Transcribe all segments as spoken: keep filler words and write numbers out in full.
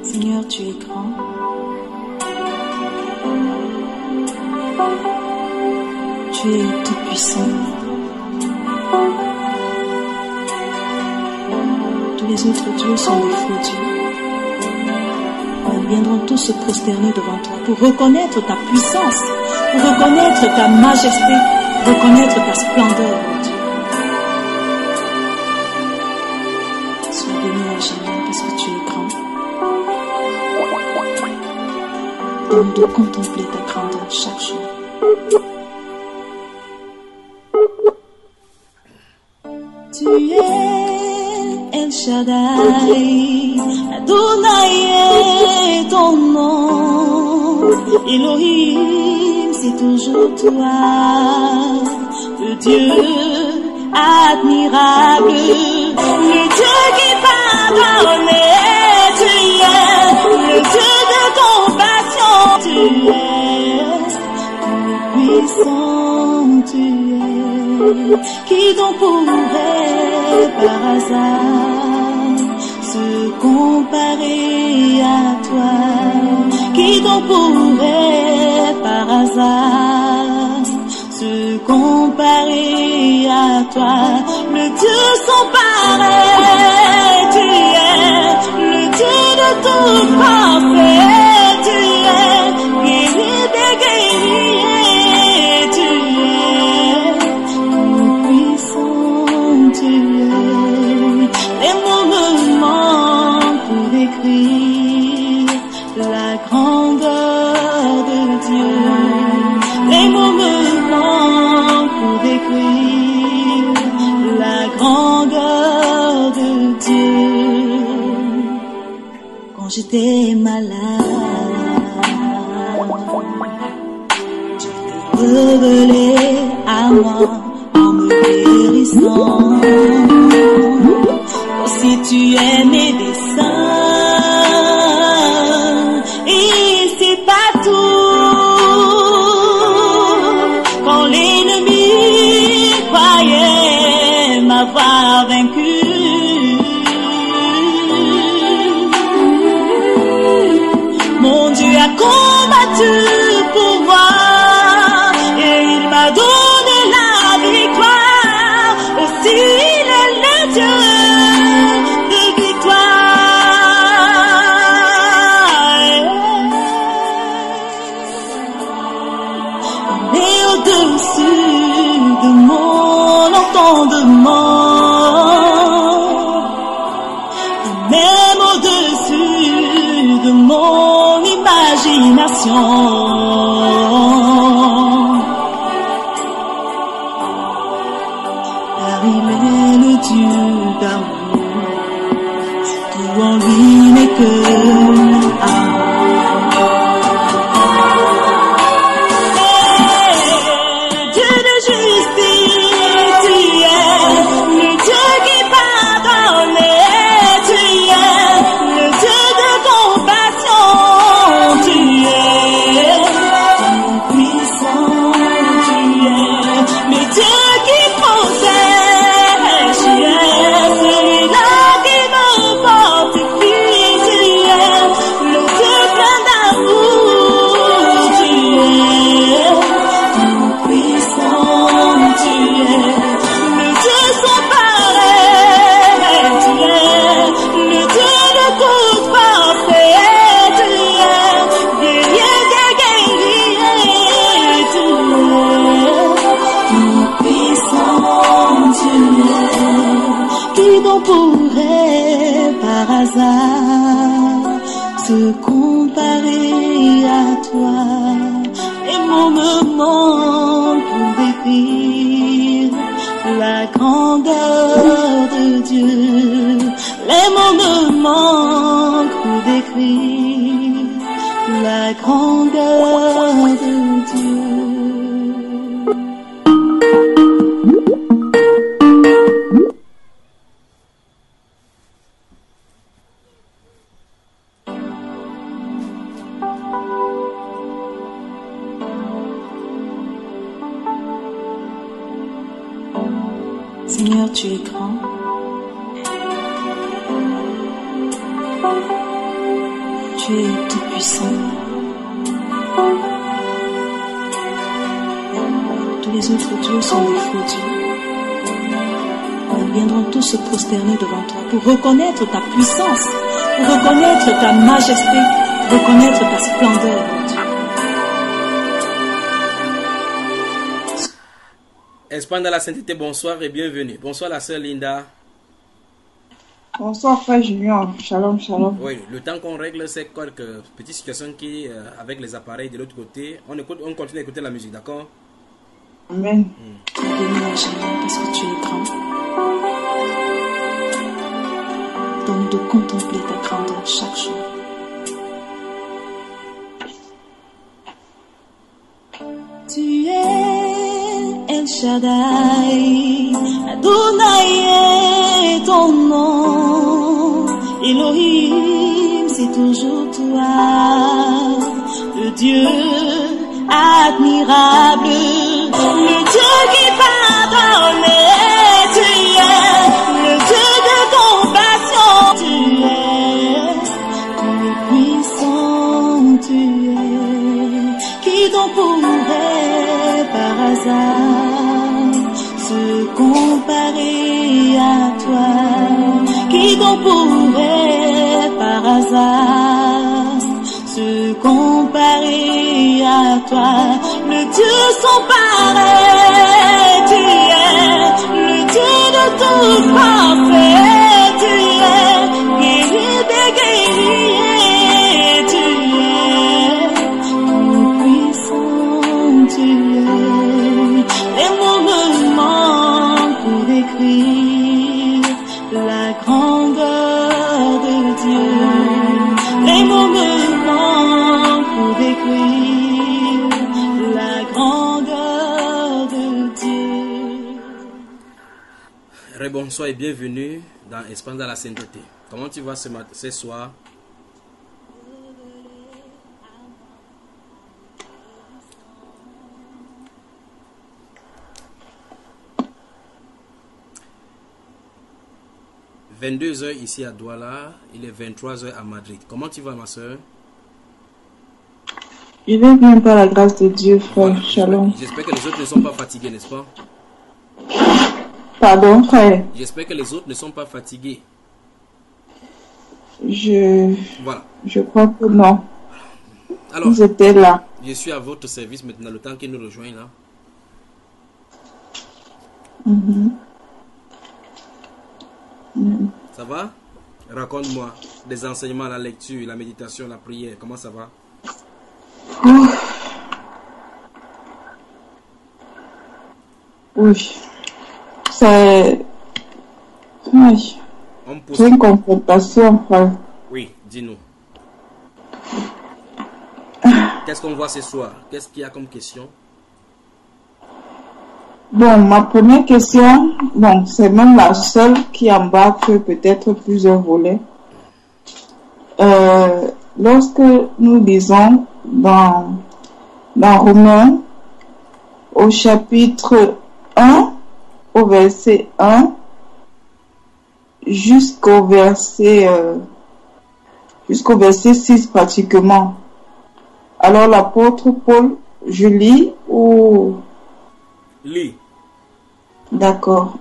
Seigneur, tu es grand. Tu es tout puissant. Tous les autres dieux sont des faux dieux. Nous viendrons tous se prosterner devant toi pour reconnaître ta puissance, pour reconnaître ta majesté, reconnaître ta splendeur, mon Dieu. Sois béni à jamais parce que tu es grand. Donne-nous de contempler ta grandeur chaque jour. Tu es El Shaddai, Adonai est ton nom. Elohim, c'est toujours toi, le Dieu admirable, le Dieu qui pardonne. Tu es le Dieu de compassion, tu es puissant, tu es. Qui donc pourrait par hasard se comparer à toi? Qui donc pourrait par hasard se comparer à toi? Le Dieu sans pareil, tu es le Dieu de tout parfait, tu es guéri des guerriers, tu es puissant, tu es. Les mots me manquent pour décrire la grandeur de Dieu. Les mots me manquent pour décrire la grandeur de Dieu. Quand j'étais malade, tu t'es révélé à moi en me guérissant. Aussi tu es médecin, et c'est pas tout. Quand l'ennemi croyait m'avoir vaincu, mon Dieu a combattu pour moi et il m'a donné la victoire. Aussi il est le Dieu de victoire. Il est au-dessus de mon entendement, et même au-dessus de mon imagination. Car il est le Dieu d'amour, tout en lui n'est que amour. Hey, Dieu de justice, tu es le Dieu qui pardonne, tu es le Dieu de compassion, tu es puissant, tu es, mais Dieu qui protège, tu es celui-là qui me fortifie, tu es le Dieu plein d'amour, tu es puissant, tu es le Dieu sans pareil, tu es le Dieu de toute parfait, tu es guerrier des guerriers, tu es puissant, tu es. Qui donc pourrait par hasard se comparer à toi? Les mots me manquent pour décrire la grandeur de Dieu. Les mots me manquent pour décrire la grandeur de Dieu. Seigneur, tu es grand. tu es tout puissant. Tous les autres dieux sont des faux dieux. Nous viendrons tous se prosterner devant toi pour reconnaître ta puissance, pour reconnaître ta majesté, reconnaître ta splendeur, mon Dieu. Espagne de la sainteté, bonsoir et bienvenue. Bonsoir la sœur Linda. Bonsoir frère Julien, shalom, shalom. Oui, le temps qu'on règle ces quelques petites situations qui, euh, avec les appareils de l'autre côté, on, écoute, on continue à écouter la musique, d'accord? Amen. Mm. Donne-nous parce que tu es grand. Donne-nous de contempler ta grandeur chaque jour. Tu es El Shaddai, Adonai est ton nom, Elohim c'est toujours toi, le Dieu admirable, le Dieu qui pardonne, tu es le Dieu de compassion, tu es tout puissant, tu es, qui donc pourrait par hasard se comparer à toi, qui donc pourrait par hasard se comparer à toi, le Dieu sans pareil, tu es le Dieu de tout parfait, tu es guéri des guerriers, tu es tout puissant, tu es, les mots me manquent pour décrire la grandeur de Dieu, les mots me pour décrire la grandeur de Dieu. Rebonsoir et bienvenue dans Espace de la sainteté. Comment tu vas ce, mat- ce soir? vingt-deux heures ici à Douala, il est vingt-trois heures à Madrid. Comment tu vas ma soeur? Je vais bien par la grâce de Dieu, frère. Voilà. Shalom. J'espère que les autres ne sont pas fatigués, n'est-ce pas? Pardon, frère. J'espère que les autres ne sont pas fatigués. Je, Voilà. je crois que non. Alors, Vous étiez là. je suis à votre service maintenant, le temps qu'ils nous rejoignent là. Mhm. Mhm. Ça va? Raconte-moi des enseignements, la lecture, la méditation, la prière. Comment ça va? Oui. C'est... Oui. On pose... C'est une confrontation, frère. Oui, dis-nous. Qu'est-ce qu'on voit ce soir? Qu'est-ce qu'il y a comme question? Bon, ma première question, bon, c'est même la seule qui embarque peut-être plusieurs volets. Euh, lorsque nous lisons dans, dans Romains, au chapitre un, au verset un, jusqu'au verset, euh, jusqu'au verset six pratiquement. Alors l'apôtre Paul, je lis ou... Lis. D'accord.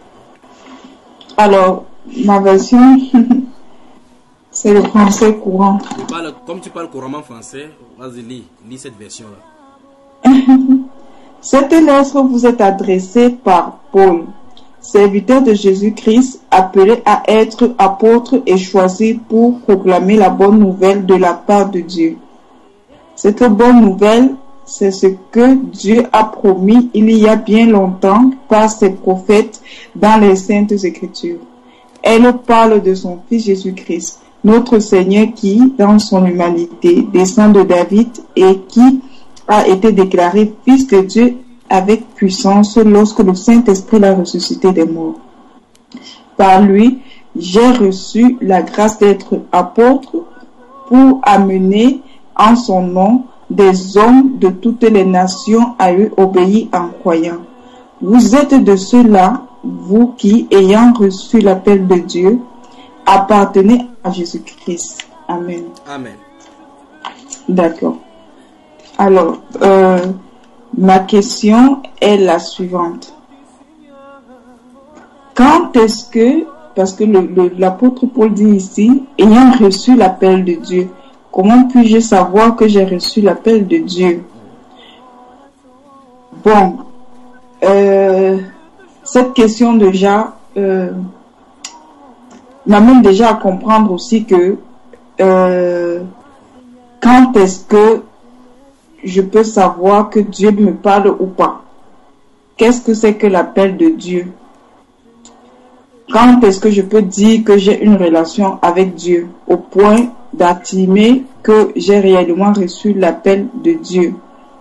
Alors, ma version, c'est le français courant. Tu parles, comme tu parles couramment français, vas-y, lis. Lis cette version-là. Cette lettre vous est adressée par Paul, serviteur de Jésus-Christ, appelé à être apôtre et choisi pour proclamer la bonne nouvelle de la part de Dieu. Cette bonne nouvelle, c'est ce que Dieu a promis il y a bien longtemps par ses prophètes dans les Saintes Écritures. Elle parle de son Fils Jésus-Christ, notre Seigneur qui, dans son humanité, descend de David et qui a été déclaré Fils de Dieu avec puissance lorsque le Saint-Esprit l'a ressuscité des morts. Par lui, j'ai reçu la grâce d'être apôtre pour amener en son nom des hommes de toutes les nations à lui obéir en croyant. Vous êtes de ceux-là, vous qui, ayant reçu l'appel de Dieu, appartenez à Jésus-Christ. Amen. Amen. D'accord. Alors, euh, ma question est la suivante. Quand est-ce que, parce que le, le, l'apôtre Paul dit ici, ayant reçu l'appel de Dieu, comment puis-je savoir que j'ai reçu l'appel de Dieu? Bon, euh, cette question déjà euh, m'amène déjà à comprendre aussi que euh, quand est-ce que je peux savoir que Dieu me parle ou pas? Qu'est-ce que c'est que l'appel de Dieu? Quand est-ce que je peux dire que j'ai une relation avec Dieu au point d'affirmer que j'ai réellement reçu l'appel de Dieu?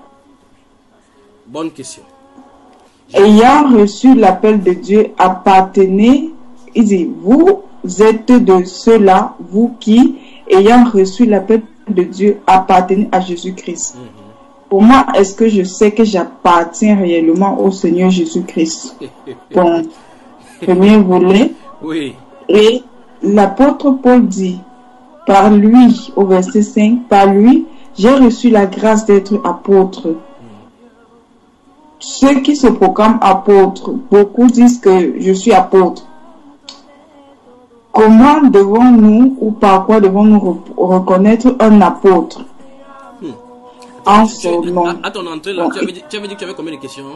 Bonne question. Ayant reçu l'appel de Dieu, appartenez, il dit, vous êtes de ceux-là, vous qui, ayant reçu l'appel de Dieu, appartenez à Jésus-Christ. Mm-hmm. Comment est-ce que je sais que j'appartiens réellement au Seigneur Jésus-Christ? Bon, premier volet. Oui. Et l'apôtre Paul dit, par lui, au verset cinq, par lui, j'ai reçu la grâce d'être apôtre. Ceux qui se proclament apôtres, beaucoup disent que je suis apôtre. Comment devons-nous ou par quoi devons-nous re- reconnaître un apôtre? Hmm. En Tu- son tu- nom. à, à ton entrée, là, Bon, tu, avais dit, tu avais dit que tu avais combien de questions?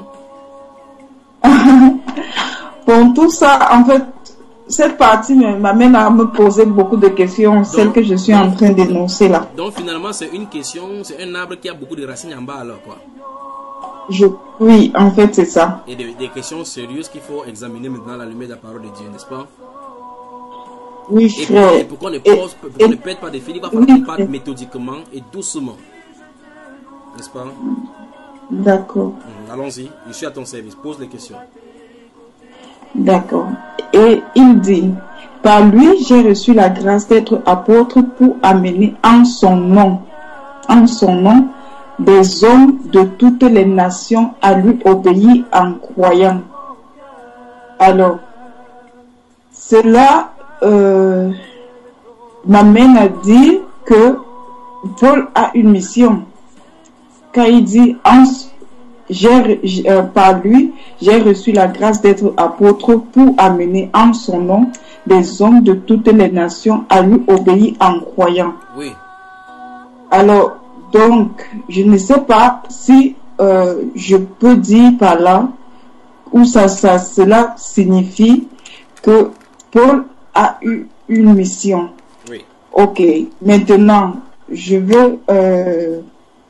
Bon, tout ça, en fait, cette partie me- m'amène à me poser beaucoup de questions, celles que je suis en train d'énoncer là. Donc finalement, c'est une question, c'est un arbre qui a beaucoup de racines en bas alors quoi. Je, oui, en fait, c'est ça. Et des, des questions sérieuses qu'il faut examiner maintenant à la lumière de la parole de Dieu, n'est-ce pas? Oui, Et, frère. et pourquoi on ne pose, pourquoi on ne pète pas des fils, il va falloir oui, qu'on parle frère. méthodiquement et doucement. N'est-ce pas? D'accord. Hum, Allons-y, je suis à ton service, pose les questions. D'accord. Et il dit, par lui, j'ai reçu la grâce d'être apôtre pour amener en son nom, en son nom, des hommes de toutes les nations à lui obéir en croyant. Alors, cela euh, m'amène à dire que Paul a une mission. Quand il dit, en, j'ai, euh, par lui, j'ai reçu la grâce d'être apôtre pour amener en son nom des hommes de toutes les nations à lui obéir en croyant. Oui. Alors, donc, je ne sais pas si euh, je peux dire par là, ou ça, ça, cela signifie que Paul a eu une mission. Oui. Ok, maintenant, je veux, euh,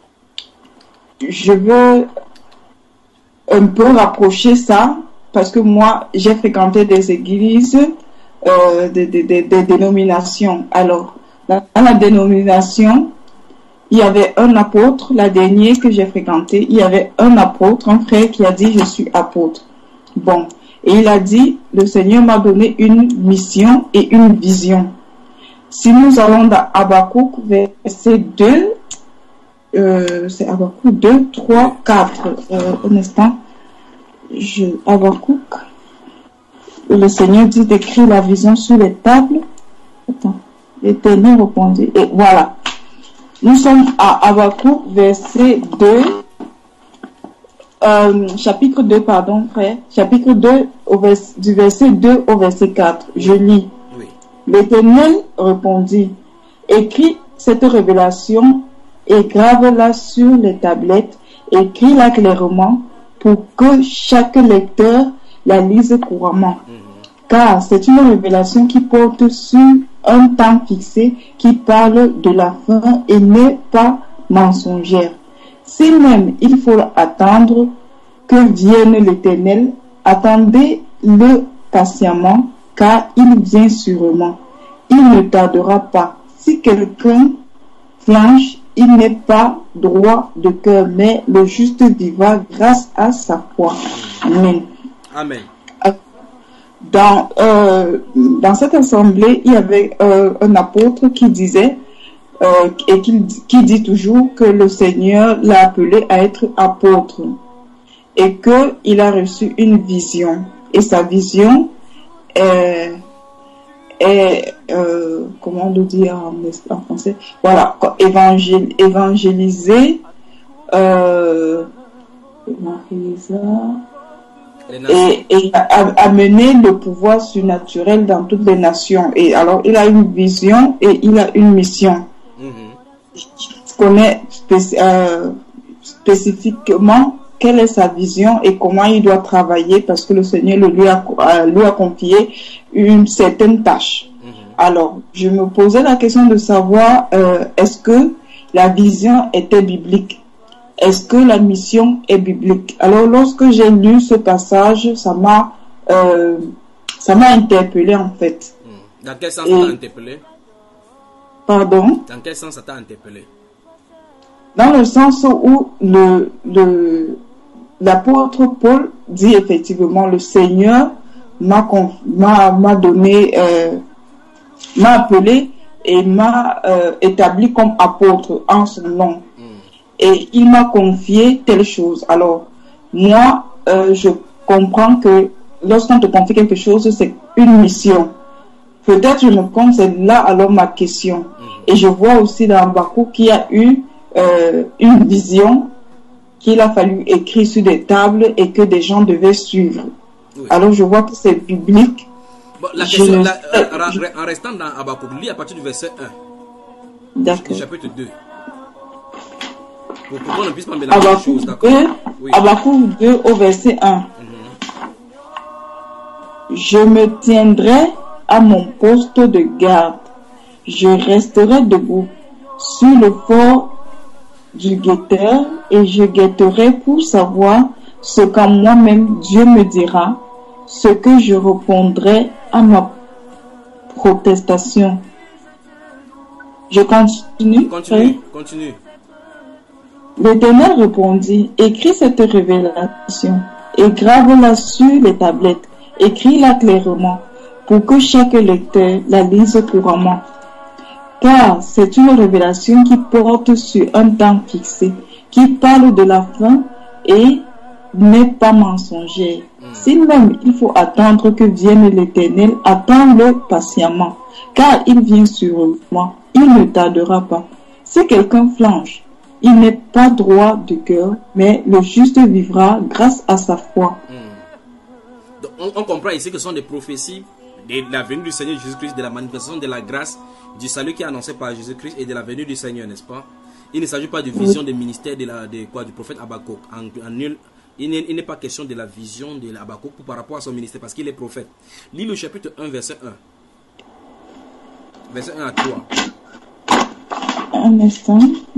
je veux un peu rapprocher ça, parce que moi, j'ai fréquenté des églises, euh, des, des, des, des dénominations. Alors, dans la dénomination, il y avait un apôtre, la dernière que j'ai fréquentée, il y avait un apôtre, un frère qui a dit, je suis apôtre. Bon, et il a dit, le Seigneur m'a donné une mission et une vision. Si nous allons dans Habakkuk, verset deux, euh, c'est Habakkuk deux, trois, quatre, euh, un instant, je, Habakkuk, le Seigneur dit d'écrire la vision sur les tables. Attends, l'Éternel répondit, et voilà. Nous sommes à Habakkuk, verset deux, euh, chapitre deux, pardon, frère, chapitre deux, au vers, du verset deux au verset quatre. Je lis. Oui. L'Éternel répondit, écris cette révélation et grave-la sur les tablettes, écris-la clairement pour que chaque lecteur la lise couramment. Mm-hmm. Car c'est une révélation qui porte sur un temps fixé, qui parle de la fin et n'est pas mensongère. Si même il faut attendre que vienne l'Éternel, attendez-le patiemment, car il vient sûrement. Il ne tardera pas. Si quelqu'un flanche, il n'est pas droit de cœur, mais le juste vivra grâce à sa foi. Amen. Amen. Dans, euh, dans cette assemblée, il y avait euh, un apôtre qui disait, euh, et qui, qui dit toujours que le Seigneur l'a appelé à être apôtre et qu'il a reçu une vision. Et sa vision, euh, est, euh, comment le dire en, en français, voilà, évangél, évangéliser, euh, évangéliser et, et amener le pouvoir surnaturel dans toutes les nations. Et alors, il a une vision et il a une mission. Mm-hmm. Il connaît spéc euh, spécifiquement quelle est sa vision et comment il doit travailler parce que le Seigneur le lui a, euh, lui a confié une certaine tâche. Mm-hmm. Alors, je me posais la question de savoir euh, est-ce que la vision était biblique? Est-ce que la mission est biblique? Alors, lorsque j'ai lu ce passage, ça m'a euh, ça m'a interpellé en fait. Dans quel sens ça t'a interpellé? Pardon? Dans quel sens ça t'a interpellé? Dans le sens où le le l'apôtre Paul dit effectivement le Seigneur m'a m'a m'a donné euh, m'a appelé et m'a euh, établi comme apôtre en son nom. Et il m'a confié telle chose. Alors, moi, euh, je comprends que lorsqu'on te confie quelque chose, c'est une mission. Peut-être je me compte, c'est là alors ma question. Et je vois aussi dans Habakkuk qu'il y a eu euh, une vision qu'il a fallu écrire sur des tables et que des gens devaient suivre. Oui. Alors, je vois que c'est biblique. Bon, la question, la, euh, je... En restant dans Habakkuk, lis à partir du verset un. D'accord. Chapitre deux. Pour qu'on ne puisse pas mélanger les choses, d'accord? Oui. Habakkuk deux au verset un. Mm-hmm. Je me tiendrai à mon poste de garde. Je resterai debout sur le fort du guetteur et je guetterai pour savoir ce qu'en moi-même Dieu me dira, ce que je répondrai à ma protestation. Je continue. Continue, continue. L'Éternel répondit, écris cette révélation et grave-la sur les tablettes, écris-la clairement pour que chaque lecteur la lise couramment. Car c'est une révélation qui porte sur un temps fixé, qui parle de la fin et n'est pas mensongère. Si même il faut attendre que vienne l'Éternel, attends-le patiemment, car il vient sur moi, il ne tardera pas. Si quelqu'un flanche, il n'est pas droit de cœur, mais le juste vivra grâce à sa foi. Hmm. Donc, on, on comprend ici que ce sont des prophéties de la venue du Seigneur Jésus-Christ, de la manifestation de la grâce, du salut qui est annoncé par Jésus-Christ et de la venue du Seigneur, n'est-ce pas? Il ne s'agit pas de vision oui. des ministères de la, de, quoi, du prophète Habakkuk. En, en nul, il n'est pas question de la vision de Habakkuk par rapport à son ministère, parce qu'il est prophète. Lis le chapitre un, verset un. Verset un à trois. Un instant.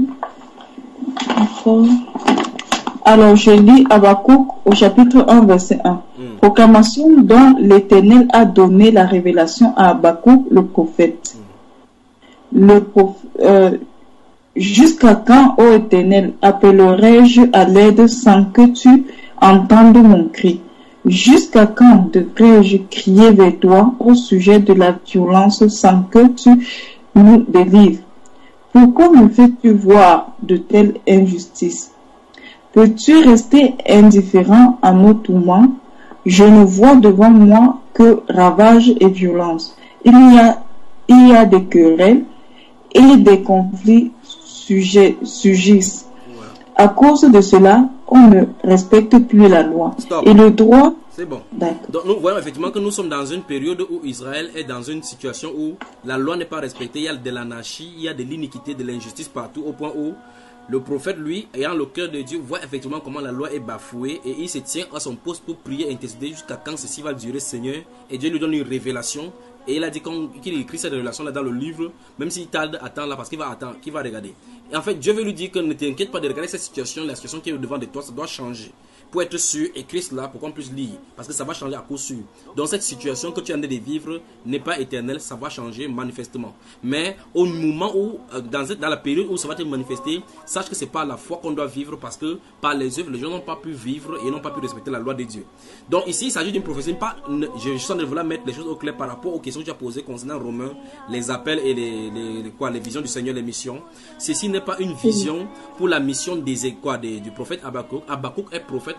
Alors, je lis Habakkuk au chapitre un, verset un. Mm. Proclamation dont l'Éternel a donné la révélation à Habakkuk, le prophète. Mm. Le prof, euh, jusqu'à quand, ô Éternel, appellerai-je à l'aide sans que tu entendes mon cri? Jusqu'à quand devrais-je crier vers toi au sujet de la violence sans que tu nous délivres? Pourquoi me fais-tu voir de telles injustices? Peux-tu rester indifférent à nos tourments? Je ne vois devant moi que ravages et violence. Il y a, il y a des querelles et des conflits sujet, surgissent. À cause de cela, on ne respecte plus la loi. Stop. Et le droit... C'est bon. Donc nous voyons effectivement que nous sommes dans une période où Israël est dans une situation où la loi n'est pas respectée, il y a de l'anarchie, il y a de l'iniquité, de l'injustice partout, au point où le prophète, lui, ayant le cœur de Dieu, voit effectivement comment la loi est bafouée et il se tient à son poste pour prier et intercéder jusqu'à quand ceci va durer, Seigneur. Et Dieu lui donne une révélation. Et il a dit qu'il écrit cette révélation là dans le livre, même s'il tarde, attends là parce qu'il va attendre, qu'il va regarder. Et en fait, Dieu veut lui dire que ne t'inquiète pas de regarder cette situation, la situation qui est devant de toi, ça doit changer. Pour être sûr, écris cela pour qu'on puisse lire, parce que ça va changer à coup sûr. Donc cette situation que tu es en train de vivre n'est pas éternelle, ça va changer manifestement. Mais au moment où, dans, dans la période où ça va te manifester, sache que c'est pas la foi qu'on doit vivre, parce que par les œuvres, les gens n'ont pas pu vivre et n'ont pas pu respecter la loi de Dieu. Donc ici, il s'agit d'une prophétie, pas, je, je sens de vouloir mettre les choses au clair par rapport aux questions que tu as posées concernant Romains, les appels et les, les, les, quoi, les visions du Seigneur, les missions. Ceci n'est pas une vision pour la mission des, quoi, des, du prophète Habakkuk. Habakkuk est prophète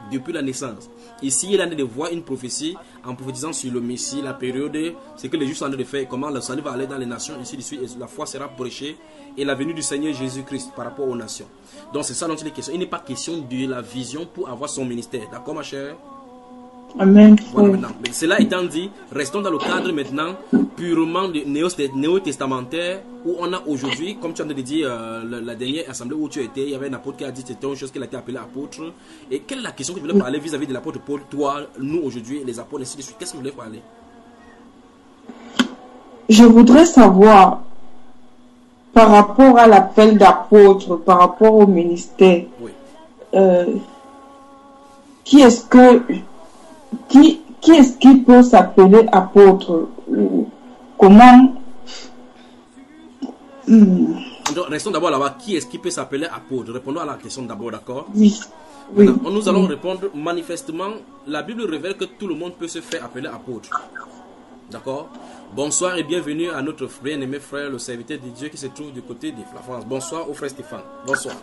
depuis la naissance. Ici, il est en train de voir une prophétie en prophétisant sur le Messie, la période, ce que les Juifs sont en train de faire, comment le salut va aller dans les nations, ici de suite, et la foi sera prêchée, et la venue du Seigneur Jésus-Christ par rapport aux nations. Donc c'est ça dont il est question. Il n'est pas question de la vision pour avoir son ministère. D'accord, ma chère? Amen. Voilà, maintenant. Mais cela étant dit, restons dans le cadre maintenant purement néo-testamentaire où on a aujourd'hui, comme tu as dit, euh, la, la dernière assemblée où tu étais, il y avait un apôtre qui a dit que c'était une chose qu'il a été appelé apôtre. Et quelle est la question que tu voulais parler vis-à-vis de l'apôtre Paul, toi, nous aujourd'hui, les apôtres, ainsi de suite? Qu'est-ce que tu voulais parler? Je voudrais savoir, par rapport à l'appel d'apôtre, par rapport au ministère, oui. euh, qui est-ce que Qui, qui est-ce qui peut s'appeler apôtre? Comment? Hmm. Donc, restons d'abord là-bas. Qui est-ce qui peut s'appeler apôtre? Répondons à la question d'abord, d'accord? Oui. Oui. Maintenant, nous allons répondre manifestement. La Bible révèle que tout le monde peut se faire appeler apôtre. D'accord? Bonsoir et bienvenue à notre bien-aimé frère, le serviteur de Dieu qui se trouve du côté de la France. Bonsoir au frère Stéphane. Bonsoir.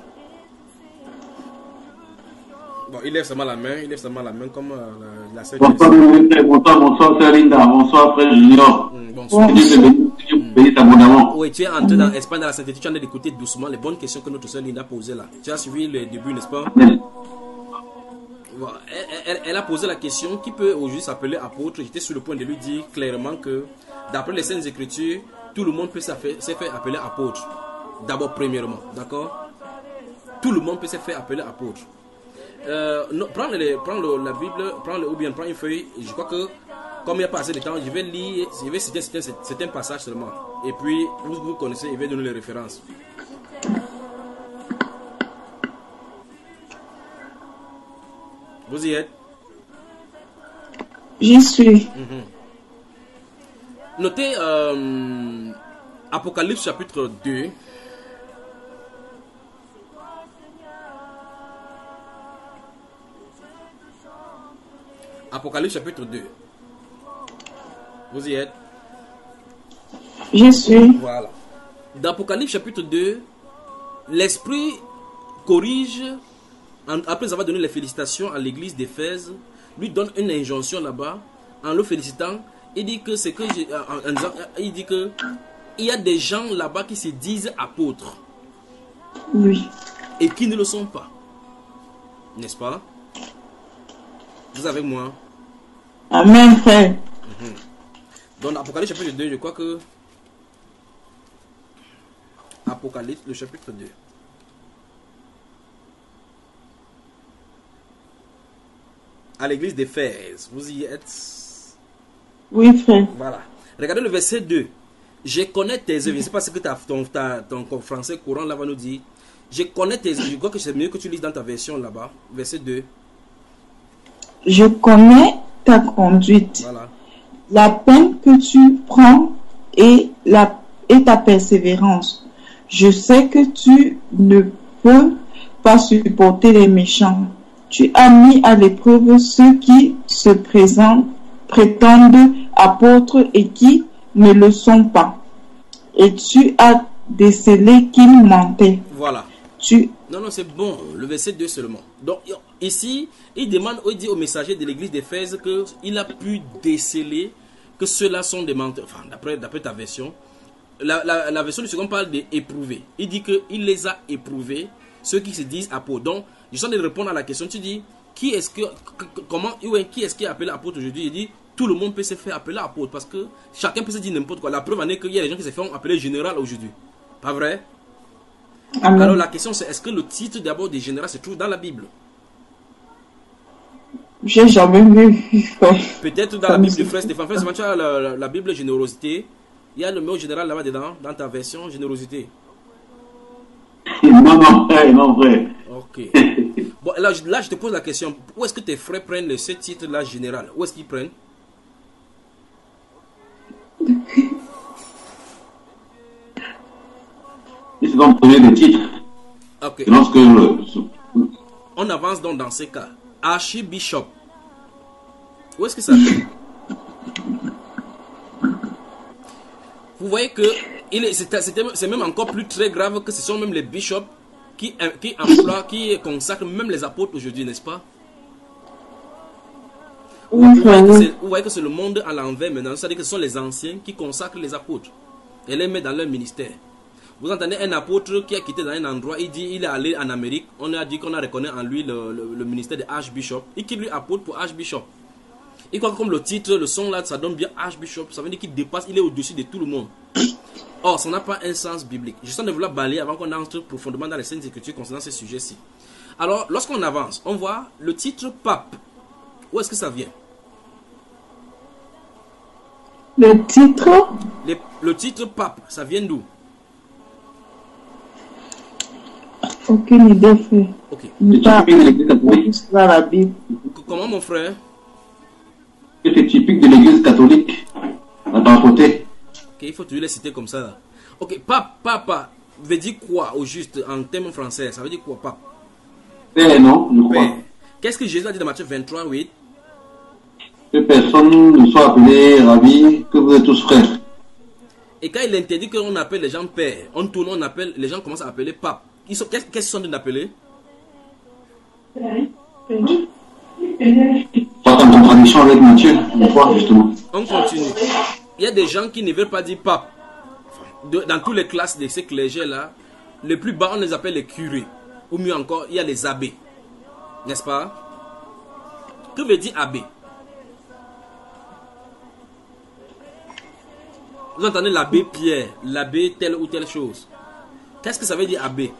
Bon, il lève seulement la main, il lève seulement la main comme euh, la, la sœur. Bonsoir, bonsoir, bonsoir, frère Linda. Bonsoir, frère Junior. Mm, bonsoir. Mm. Oui, tu es entré dans l'Espagne, dans la sainteté, tu en as d'écouter doucement les bonnes questions que notre sœur Linda posait là. Tu as suivi le début, n'est-ce pas? Amen. Bon, elle, elle, elle a posé la question qui peut aujourd'hui s'appeler apôtre. J'étais sur le point de lui dire clairement que d'après les Saintes Écritures, tout le monde peut se faire, se faire appeler apôtre. D'abord, premièrement, d'accord? Tout le monde peut se faire appeler apôtre. Euh, non, prends, les, prends le, la Bible, prends le, ou bien prends une feuille. Je crois que comme il n'y a pas assez de temps, je vais lire, je vais citer certains passages seulement. Et puis, vous, vous connaissez, je vais donner les références. Vous y êtes? J'y suis. Mm-hmm. Notez euh, Apocalypse chapitre deux. Apocalypse chapitre deux. Vous y êtes? Je suis. Voilà. Dans Apocalypse chapitre deux, l'Esprit corrige, en, après avoir donné les félicitations à l'église d'Éphèse, lui donne une injonction là-bas, en le félicitant. Il dit que c'est que j'ai, en, en disant, il dit que il y a des gens là-bas qui se disent apôtres. Oui. Et qui ne le sont pas. N'est-ce pas? Vous avec moi? Amen, frère. Mm-hmm. Donc, Apocalypse chapitre deux, je crois que... Apocalypse, le chapitre deux. À l'église d'Éphèse, vous y êtes? Oui, frère. Voilà. Regardez le verset deux. Je connais tes œuvres. Je ne sais pas ce que ta, ton, ta, ton français courant là va nous dire. Je connais tes œuvres. Je crois que c'est mieux que tu lises dans ta version là-bas. Verset deux. Je connais ta conduite, Voilà. la peine que tu prends et, la, et ta persévérance. Je sais que tu ne peux pas supporter les méchants. Tu as mis à l'épreuve ceux qui se présentent, prétendent apôtres et qui ne le sont pas. Et tu as décelé qu'ils mentaient. Voilà. Tu... Non, non, c'est bon. Le verset deux seulement. Donc, ici, il demande, il dit au messager de l'église d'Éphèse qu'il a pu déceler que ceux-là sont des menteurs. Enfin, d'après, d'après ta version. La, la, la version du second parle d'éprouver. Il dit qu'il les a éprouvés, ceux qui se disent apôtres. Donc, je suis en train de répondre à la question. Tu dis, qui est-ce que, comment, qui est-ce qui est appelé apôtre aujourd'hui? Il dit, tout le monde peut se faire appeler apôtre parce que chacun peut se dire n'importe quoi. La preuve en est qu'il y a des gens qui se font appeler général aujourd'hui. Pas vrai? Amen. Alors la question c'est, est-ce que le titre d'abord des généraux se trouve dans la Bible? J'ai jamais vu, frère. Peut-être dans la Bible du frère Stéphane. Frère, tu as la, la, la Bible générosité. Il y a le mot général là-bas dedans, dans ta version générosité. Non, non, frère, non, frère. Ok. Bon, là, je- là, je te pose la question. Où est-ce que tes frères prennent ce titre-là général? Où est-ce qu'ils prennent? Ils se sont posés des titres. Ok. Lorsque le, On avance donc dans ces cas. Archibishop. Où est-ce que ça fait? Vous voyez que il est- c'est c'est- c'est même encore plus très grave que ce sont même les bishops qui, qui emploient, qui consacrent même les apôtres aujourd'hui, n'est-ce pas? Oui, Vous frère, voyez que oui. c'est- vous voyez que c'est le monde à l'envers maintenant. C'est-à-dire que ce sont les anciens qui consacrent les apôtres et les mettent dans leur ministère. Vous entendez un apôtre qui a quitté dans un endroit, il dit il est allé en Amérique, on a dit qu'on a reconnu en lui le, le- le ministère de Archbishop. Il quitte lui apôtre pour Archbishop. Il croit que comme le titre, le son là, ça donne bien Archbishop, ça veut dire qu'il dépasse, il est au-dessus de tout le monde. Or, ça n'a pas un sens biblique. Je sens de vouloir balayer avant qu'on entre profondément dans les Saintes Écritures concernant ce sujet-ci. Alors, lorsqu'on avance, on voit le titre pape. Où est-ce que ça vient? Le titre, Les- le titre pape, ça vient d'où? aucune idée, frère. Ok. Ne C'est pas typique de l'église catholique. dans la Bible. C- Comment mon frère? C'est typique de l'église catholique. À ton côté. Ok, il faut toujours les citer comme ça. Là. Ok, pape, papa, veut dire quoi au juste en termes français? Ça veut dire quoi, pape? Père, non, je crois. Père. Qu'est-ce que Jésus a dit dans Matthieu vingt-trois, huit? Que personne ne soit appelé rabbi, que vous êtes tous frères. Et quand il interdit qu'on appelle les gens père, on tourne, on appelle, les gens commencent à appeler pape. Ils sont- Qu'est-ce qu'ils sont en train d'appeler? Pas en contradiction avec Matthieu, une fois, justement. On continue. Il y a des gens qui ne veulent pas dire pape. De- dans toutes les classes de ces clergés-là, les plus bas, on les appelle les curés. Ou mieux encore, il y a les abbés. N'est-ce pas? Que veut dire abbé? Vous entendez l'abbé Pierre, l'abbé telle ou telle chose. Qu'est-ce que ça veut dire abbé?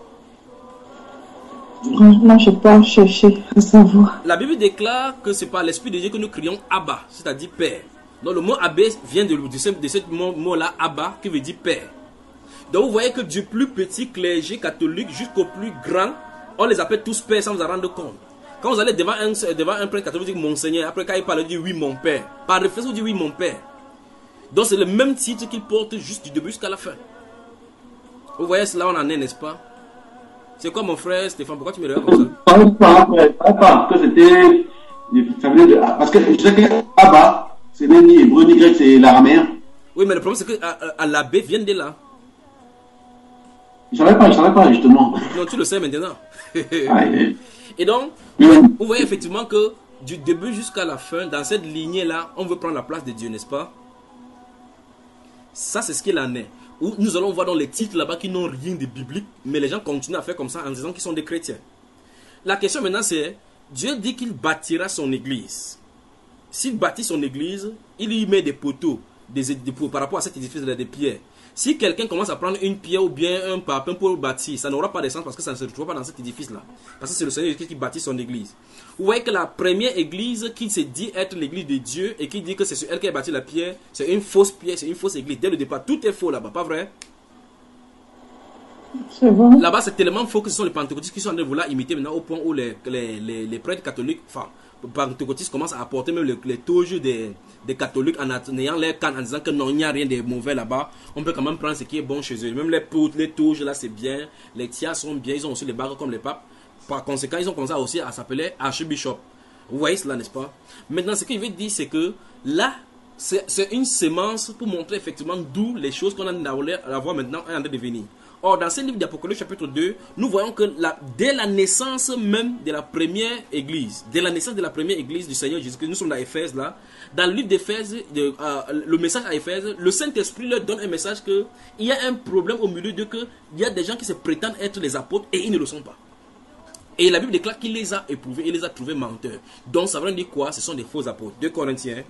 Franchement, je n'ai pas cherché à savoir. La Bible déclare que c'est par l'Esprit de Dieu que nous crions Abba, c'est-à-dire Père. Donc le mot abbé vient de, de ce, de ce mot- mot-là, Abba, qui veut dire Père. Donc vous voyez que du plus petit clergé catholique jusqu'au plus grand, on les appelle tous Pères sans vous en rendre compte. Quand vous allez devant un, devant un prêtre catholique, vous dites Monseigneur, après quand il parle, il dit oui mon Père. Par réflexe, vous dites oui mon Père. Donc c'est le même titre qu'il porte juste du début jusqu'à la fin. Vous voyez cela, on en est, n'est-ce pas? C'est quoi mon frère Stéphane? Pourquoi tu me regardes comme ça? Pas, pas, pas, pas, que c'était. Ça venait de. Parce que je sais que Abba, c'est même ni hébreu ni grec, c'est l'araméen. Oui, mais le problème c'est que à, à, à l'abbé vient de là. Je savais pas, je savais pas, justement. Non, tu le sais maintenant. Aïe. Et donc, Mais, vous voyez effectivement que du début jusqu'à la fin, dans cette lignée-là, on veut prendre la place de Dieu, n'est-ce pas? Ça, c'est ce qu'il en est. Où nous allons voir dans les titres là-bas qui n'ont rien de biblique, mais les gens continuent à faire comme ça en disant qu'ils sont des chrétiens. La question maintenant c'est, Dieu dit qu'il bâtira son église. S'il bâtit son église, il y met des poteaux des, des, par rapport à cet édifice de pierres. Si quelqu'un commence à prendre une pierre ou bien un parpaing pour le bâtir, ça n'aura pas de sens parce que ça ne se retrouve pas dans cet édifice-là. Parce que c'est le Seigneur qui bâtit son église. Vous voyez que la première église qui se dit être l'église de Dieu et qui dit que c'est sur elle qui a bâti la pierre, c'est une fausse pierre, c'est une fausse église. Dès le départ, tout est faux là-bas, pas vrai? C'est bon. Là-bas, c'est tellement faux que ce sont les pentecôtistes qui sont en train de vouloir imiter maintenant au point où les, les, les, les prêtres catholiques, enfin, pentecôtistes commencent à apporter même les, les toges des, des catholiques en ayant les cannes en disant que non, il n'y a rien de mauvais là-bas. On peut quand même prendre ce qui est bon chez eux. Même les poutres, les toges là, c'est bien. Les tias sont bien. Ils ont aussi les barres comme les papes. Par conséquent, ils ont commencé aussi à s'appeler archbishop. Vous voyez cela, n'est-ce pas? Maintenant, ce qu'il veut dire, c'est que là, c'est une sémence pour montrer effectivement d'où les choses qu'on a à voir maintenant est en train de venir. Or, dans ce livre d'Apocalypse chapitre deux, nous voyons que la, dès la naissance même de la première église, dès la naissance de la première église du Seigneur Jésus-Christ, nous sommes à Éphèse là, dans le livre d'Éphèse, de, euh, le message à Éphèse, le Saint-Esprit leur donne un message que il y a un problème au milieu de que il y a des gens qui se prétendent être les apôtres et ils ne le sont pas. Et la Bible déclare qu'il les a éprouvés, il les a trouvés menteurs. Donc ça veut dire quoi? Ce sont des faux apôtres. deux Corinthiens.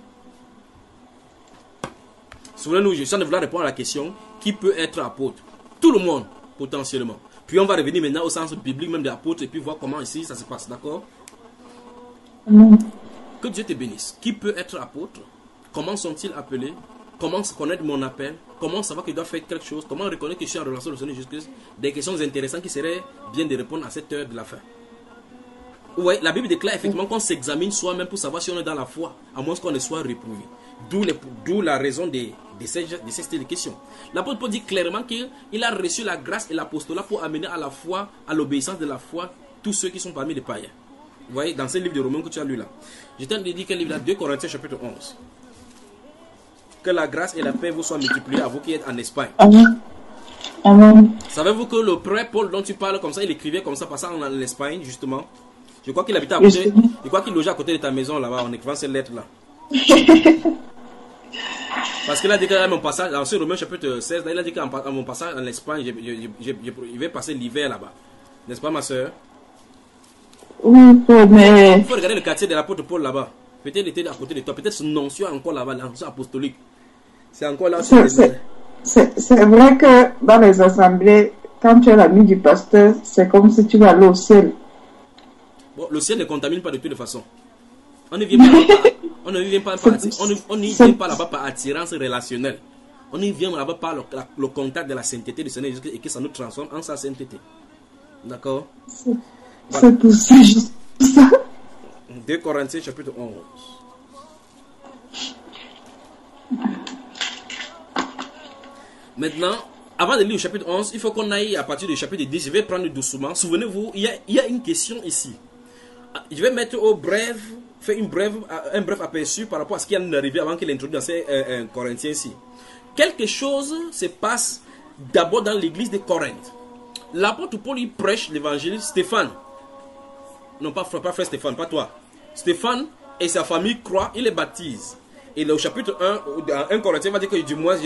Souvenez-nous, je suis en train de vouloir répondre à la question, qui peut être apôtre? Tout le monde, potentiellement. Puis on va revenir maintenant au sens biblique même de l'apôtre et puis voir comment ici ça se passe, d'accord? Amen. Que Dieu te bénisse. Qui peut être apôtre? Comment sont-ils appelés? Comment se connaître mon appel? Comment savoir qu'il doit faire quelque chose? Comment reconnaître que je suis en relation avec le Seigneur Jésus-Christ? Des questions intéressantes qui seraient bien de répondre à cette heure de la fin. Oui, la Bible déclare effectivement qu'on s'examine soi-même pour savoir si on est dans la foi, à moins qu'on ne soit réprouvé. D'où la raison de, de, ces, de ces styles de questions. L'apôtre Paul dit clairement qu'il a reçu la grâce et l'apostolat pour amener à la foi, à l'obéissance de la foi, tous ceux qui sont parmi les païens. Vous voyez, dans ce livre de Romains que tu as lu là. Je t'ai dit quel livre là? deux Corinthiens chapitre onze. Que la grâce et la paix vous soient multipliées à vous qui êtes en Espagne. Amen. Amen. Savez-vous que le prêtre Paul dont tu parles comme ça, il écrivait comme ça, passant en Espagne justement? Je crois qu'il habitait à côté. Je crois qu'il logeait à côté de ta maison là-bas en écrivant cette lettre là. Parce qu'il a dit qu'à mon passage, dans ce Romains chapitre seize, là, il a dit qu'à mon passage en Espagne, je, je, je, je, je vais passer l'hiver là-bas. N'est-ce pas, ma soeur? Oui, mais. Il faut regarder le quartier de l'apôtre Paul là-bas. Peut-être il était à côté de toi. Peut-être son onction est encore là-bas, l'onction apostolique. C'est encore là. C'est vrai que dans les assemblées, quand tu es l'ami du pasteur, c'est comme si tu vas aller au ciel. Bon, le ciel ne contamine pas de toute façon. On ne vient pas, on ne vient pas, par, on ne, on n'y vient pas là-bas par attirance relationnelle. On y vient là-bas par le, la, le contact de la sainteté du Seigneur et que ça nous transforme en sa sainteté. D'accord? C'est voilà. Pour ça, juste ça. deux Corinthiens chapitre onze. Maintenant, avant de lire le chapitre onze, il faut qu'on aille à partir du chapitre dix. Je vais prendre doucement. Souvenez-vous, il y a, il y a une question ici. Je vais mettre au bref, faire une brève, un bref aperçu par rapport à ce qui est arrivé avant qu'il introduise dans ces euh, euh, Corinthiens ici. Quelque chose se passe d'abord dans l'église de Corinthe. L'apôtre Paul il prêche l'évangile. Stéphane, non pas, pas frère Stéphane, pas toi. Stéphane et sa famille croient, il les baptise. Et le chapitre un, un Corinthien va dire que du moins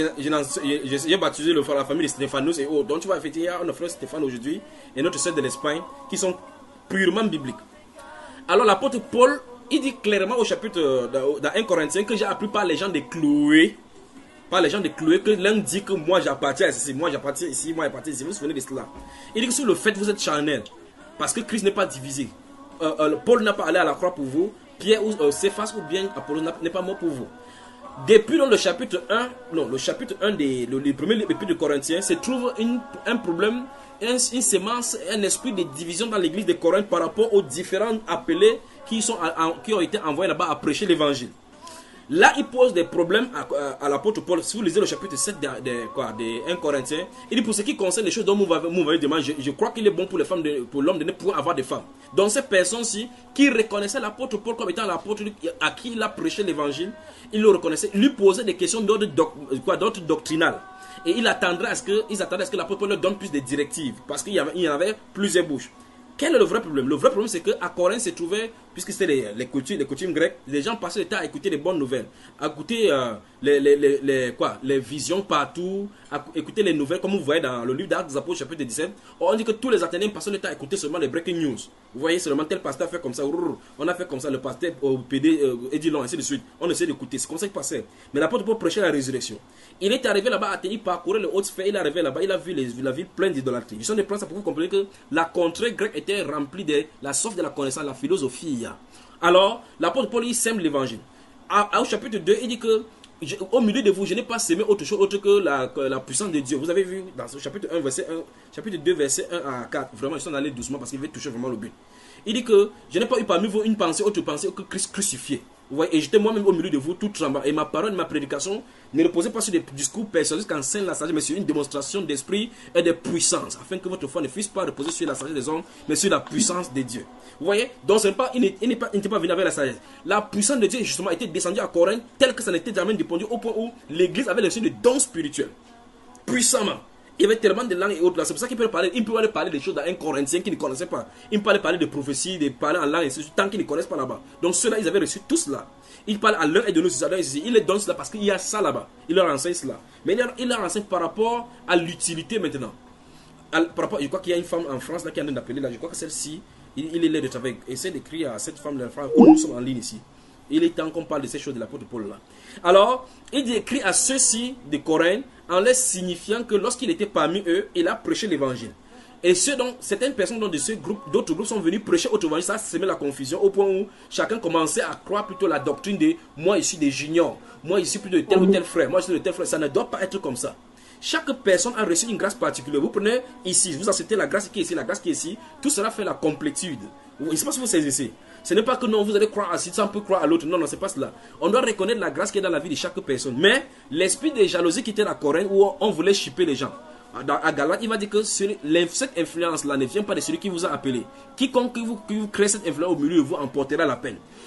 j'ai baptisé le, la famille de Stéphanos et autres. Donc tu vas effectivement, il y a un frère Stéphane aujourd'hui et notre sœur de l'Espagne qui sont purement bibliques. Alors l'apôtre Paul, il dit clairement au chapitre dans un Corinthien que j'ai appris par les gens de Chloé, par les gens de Chloé, que l'un dit que moi j'appartiens ici, moi j'appartiens ici, moi j'appartiens ici. Vous vous souvenez de cela? Il dit que sur le fait vous êtes charnel, parce que Christ n'est pas divisé. Euh, euh, Paul n'a pas allé à la croix pour vous, Pierre ou euh, Céphas ou bien Apollo n'est pas mort pour vous. Depuis dans le chapitre un, non, le chapitre un des le, le premier épître de Corinthiens, se trouve une, un problème, une, une sémence, un esprit de division dans l'église de Corinthe par rapport aux différents appelés qui, sont à, à, qui ont été envoyés là-bas à prêcher l'évangile. Là, il pose des problèmes à, à, à l'apôtre Paul. Si vous lisez le chapitre sept de, de, quoi, de un Corinthien, il dit pour ce qui concerne les choses dont vous m'avez demandé, je, je crois qu'il est bon pour les femmes, de, pour l'homme de ne pouvoir avoir des femmes. Donc ces personnes-ci qui reconnaissaient l'apôtre Paul comme étant l'apôtre à qui il a prêché l'évangile, il le reconnaissait, il lui posait des questions d'ordre doc, doctrinal. Et il attendrait à ce que, ils attendaient à ce que l'apôtre Paul leur donne plus de directives, parce qu'il y, avait, il y en avait plusieurs bouches. Quel est le vrai problème? Le vrai problème, c'est qu'à Corinthe se trouvait, puisque c'était les, les, coutumes, les coutumes grecques, les gens passaient le temps à écouter les bonnes nouvelles, à écouter euh, les, les, les, les, quoi, les visions partout, à écouter les nouvelles, comme vous voyez dans le livre d'Actes des Apôtres, chapitre dix-sept. On dit que tous les Athéniens passaient le temps à écouter seulement les breaking news. Vous voyez, seulement tel pasteur a fait comme ça, on a fait comme ça, le pasteur au P D, euh, Edilon, ainsi de suite. On essaie d'écouter, c'est comme ça qu'il passait. Mais l'apôtre Paul prêchait la résurrection. Il est arrivé là-bas à Athénie, il parcourait les hautes sphères, il est arrivé là-bas, il a vu les, la ville pleine d'idolâtrie. Je suis en train de prendre ça pour vous comprendre que la contrée grecque était remplie de la soif de la connaissance, la philosophie. Alors, l'apôtre Paul, il sème l'évangile. Au chapitre deux, il dit que je, au milieu de vous, je n'ai pas sémé autre chose autre que la, que la puissance de Dieu. Vous avez vu dans ce chapitre un, verset un, chapitre deux, verset un à quatre. Vraiment, ils sont allés doucement parce qu'il veut toucher vraiment le but. Il dit que je n'ai pas eu parmi vous une pensée, autre pensée que Christ crucifié. Vous voyez, et j'étais moi-même au milieu de vous, tout tremblant. Et ma parole, ma prédication ne reposait pas sur des discours personnels qu'enseigne la sagesse, mais sur une démonstration d'esprit et de puissance, afin que votre foi ne puisse pas reposer sur la sagesse des hommes, mais sur la puissance de Dieu. Vous voyez, donc ce n'est pas, il n'était pas, pas venu avec la sagesse. La puissance de Dieu, justement, était descendue à Corinthe, telle que ça n'était jamais dépendu au point où l'église avait reçu de dons spirituels. Puissamment. Il y avait tellement de langues et autres là. C'est pour ça qu'il peut parler. Il peut aller parler des choses dans un Corinthien qui ne connaissait pas. Il peut aller parler de prophéties, de parler en langue et ceci, tant qu'ils ne connaissent pas là-bas. Donc ceux-là, ils avaient reçu tout cela. Il parle à l'un et de nous, il les donne cela parce qu'il y a ça là-bas. Il leur enseigne cela. Mais il leur, il leur enseigne par rapport à l'utilité maintenant. À, par rapport, je crois qu'il y a une femme en France là qui est en train d'appeler là. Je crois que celle-ci, il, il est là de travail. Essaie d'écrire à cette femme de la France où nous sommes en ligne ici. Il est temps qu'on parle de ces choses de l'apôtre Paul là. Alors, il écrit à ceux-ci de Corinthe en leur signifiant que lorsqu'il était parmi eux, il a prêché l'évangile. Et ceux dont, certaines personnes de ce groupe, d'autres groupes sont venus prêcher autre évangile. Ça a semé la confusion au point où chacun commençait à croire plutôt la doctrine de moi, je suis des juniors, moi, je suis plutôt de tel ou tel frère, moi, je suis de tel frère. Ça ne doit pas être comme ça. Chaque personne a reçu une grâce particulière. Vous prenez ici, vous acceptez la grâce qui est ici, la grâce qui est ici. Tout cela fait la complétude. Je ne sais pas si vous saisissez. Ce n'est pas que non, vous allez croire à ci, ça peut croire à l'autre. Non, non, c'est pas cela. On doit reconnaître la grâce qui est dans la vie de chaque personne. Mais l'esprit de jalousie qui était à Corinthe, où on voulait chipper les gens. Dans, à Galate, il va dire que celui, cette influence-là ne vient pas de celui qui vous a appelé. Quiconque qui vous, qui vous crée cette influence au milieu de vous emportera la peine.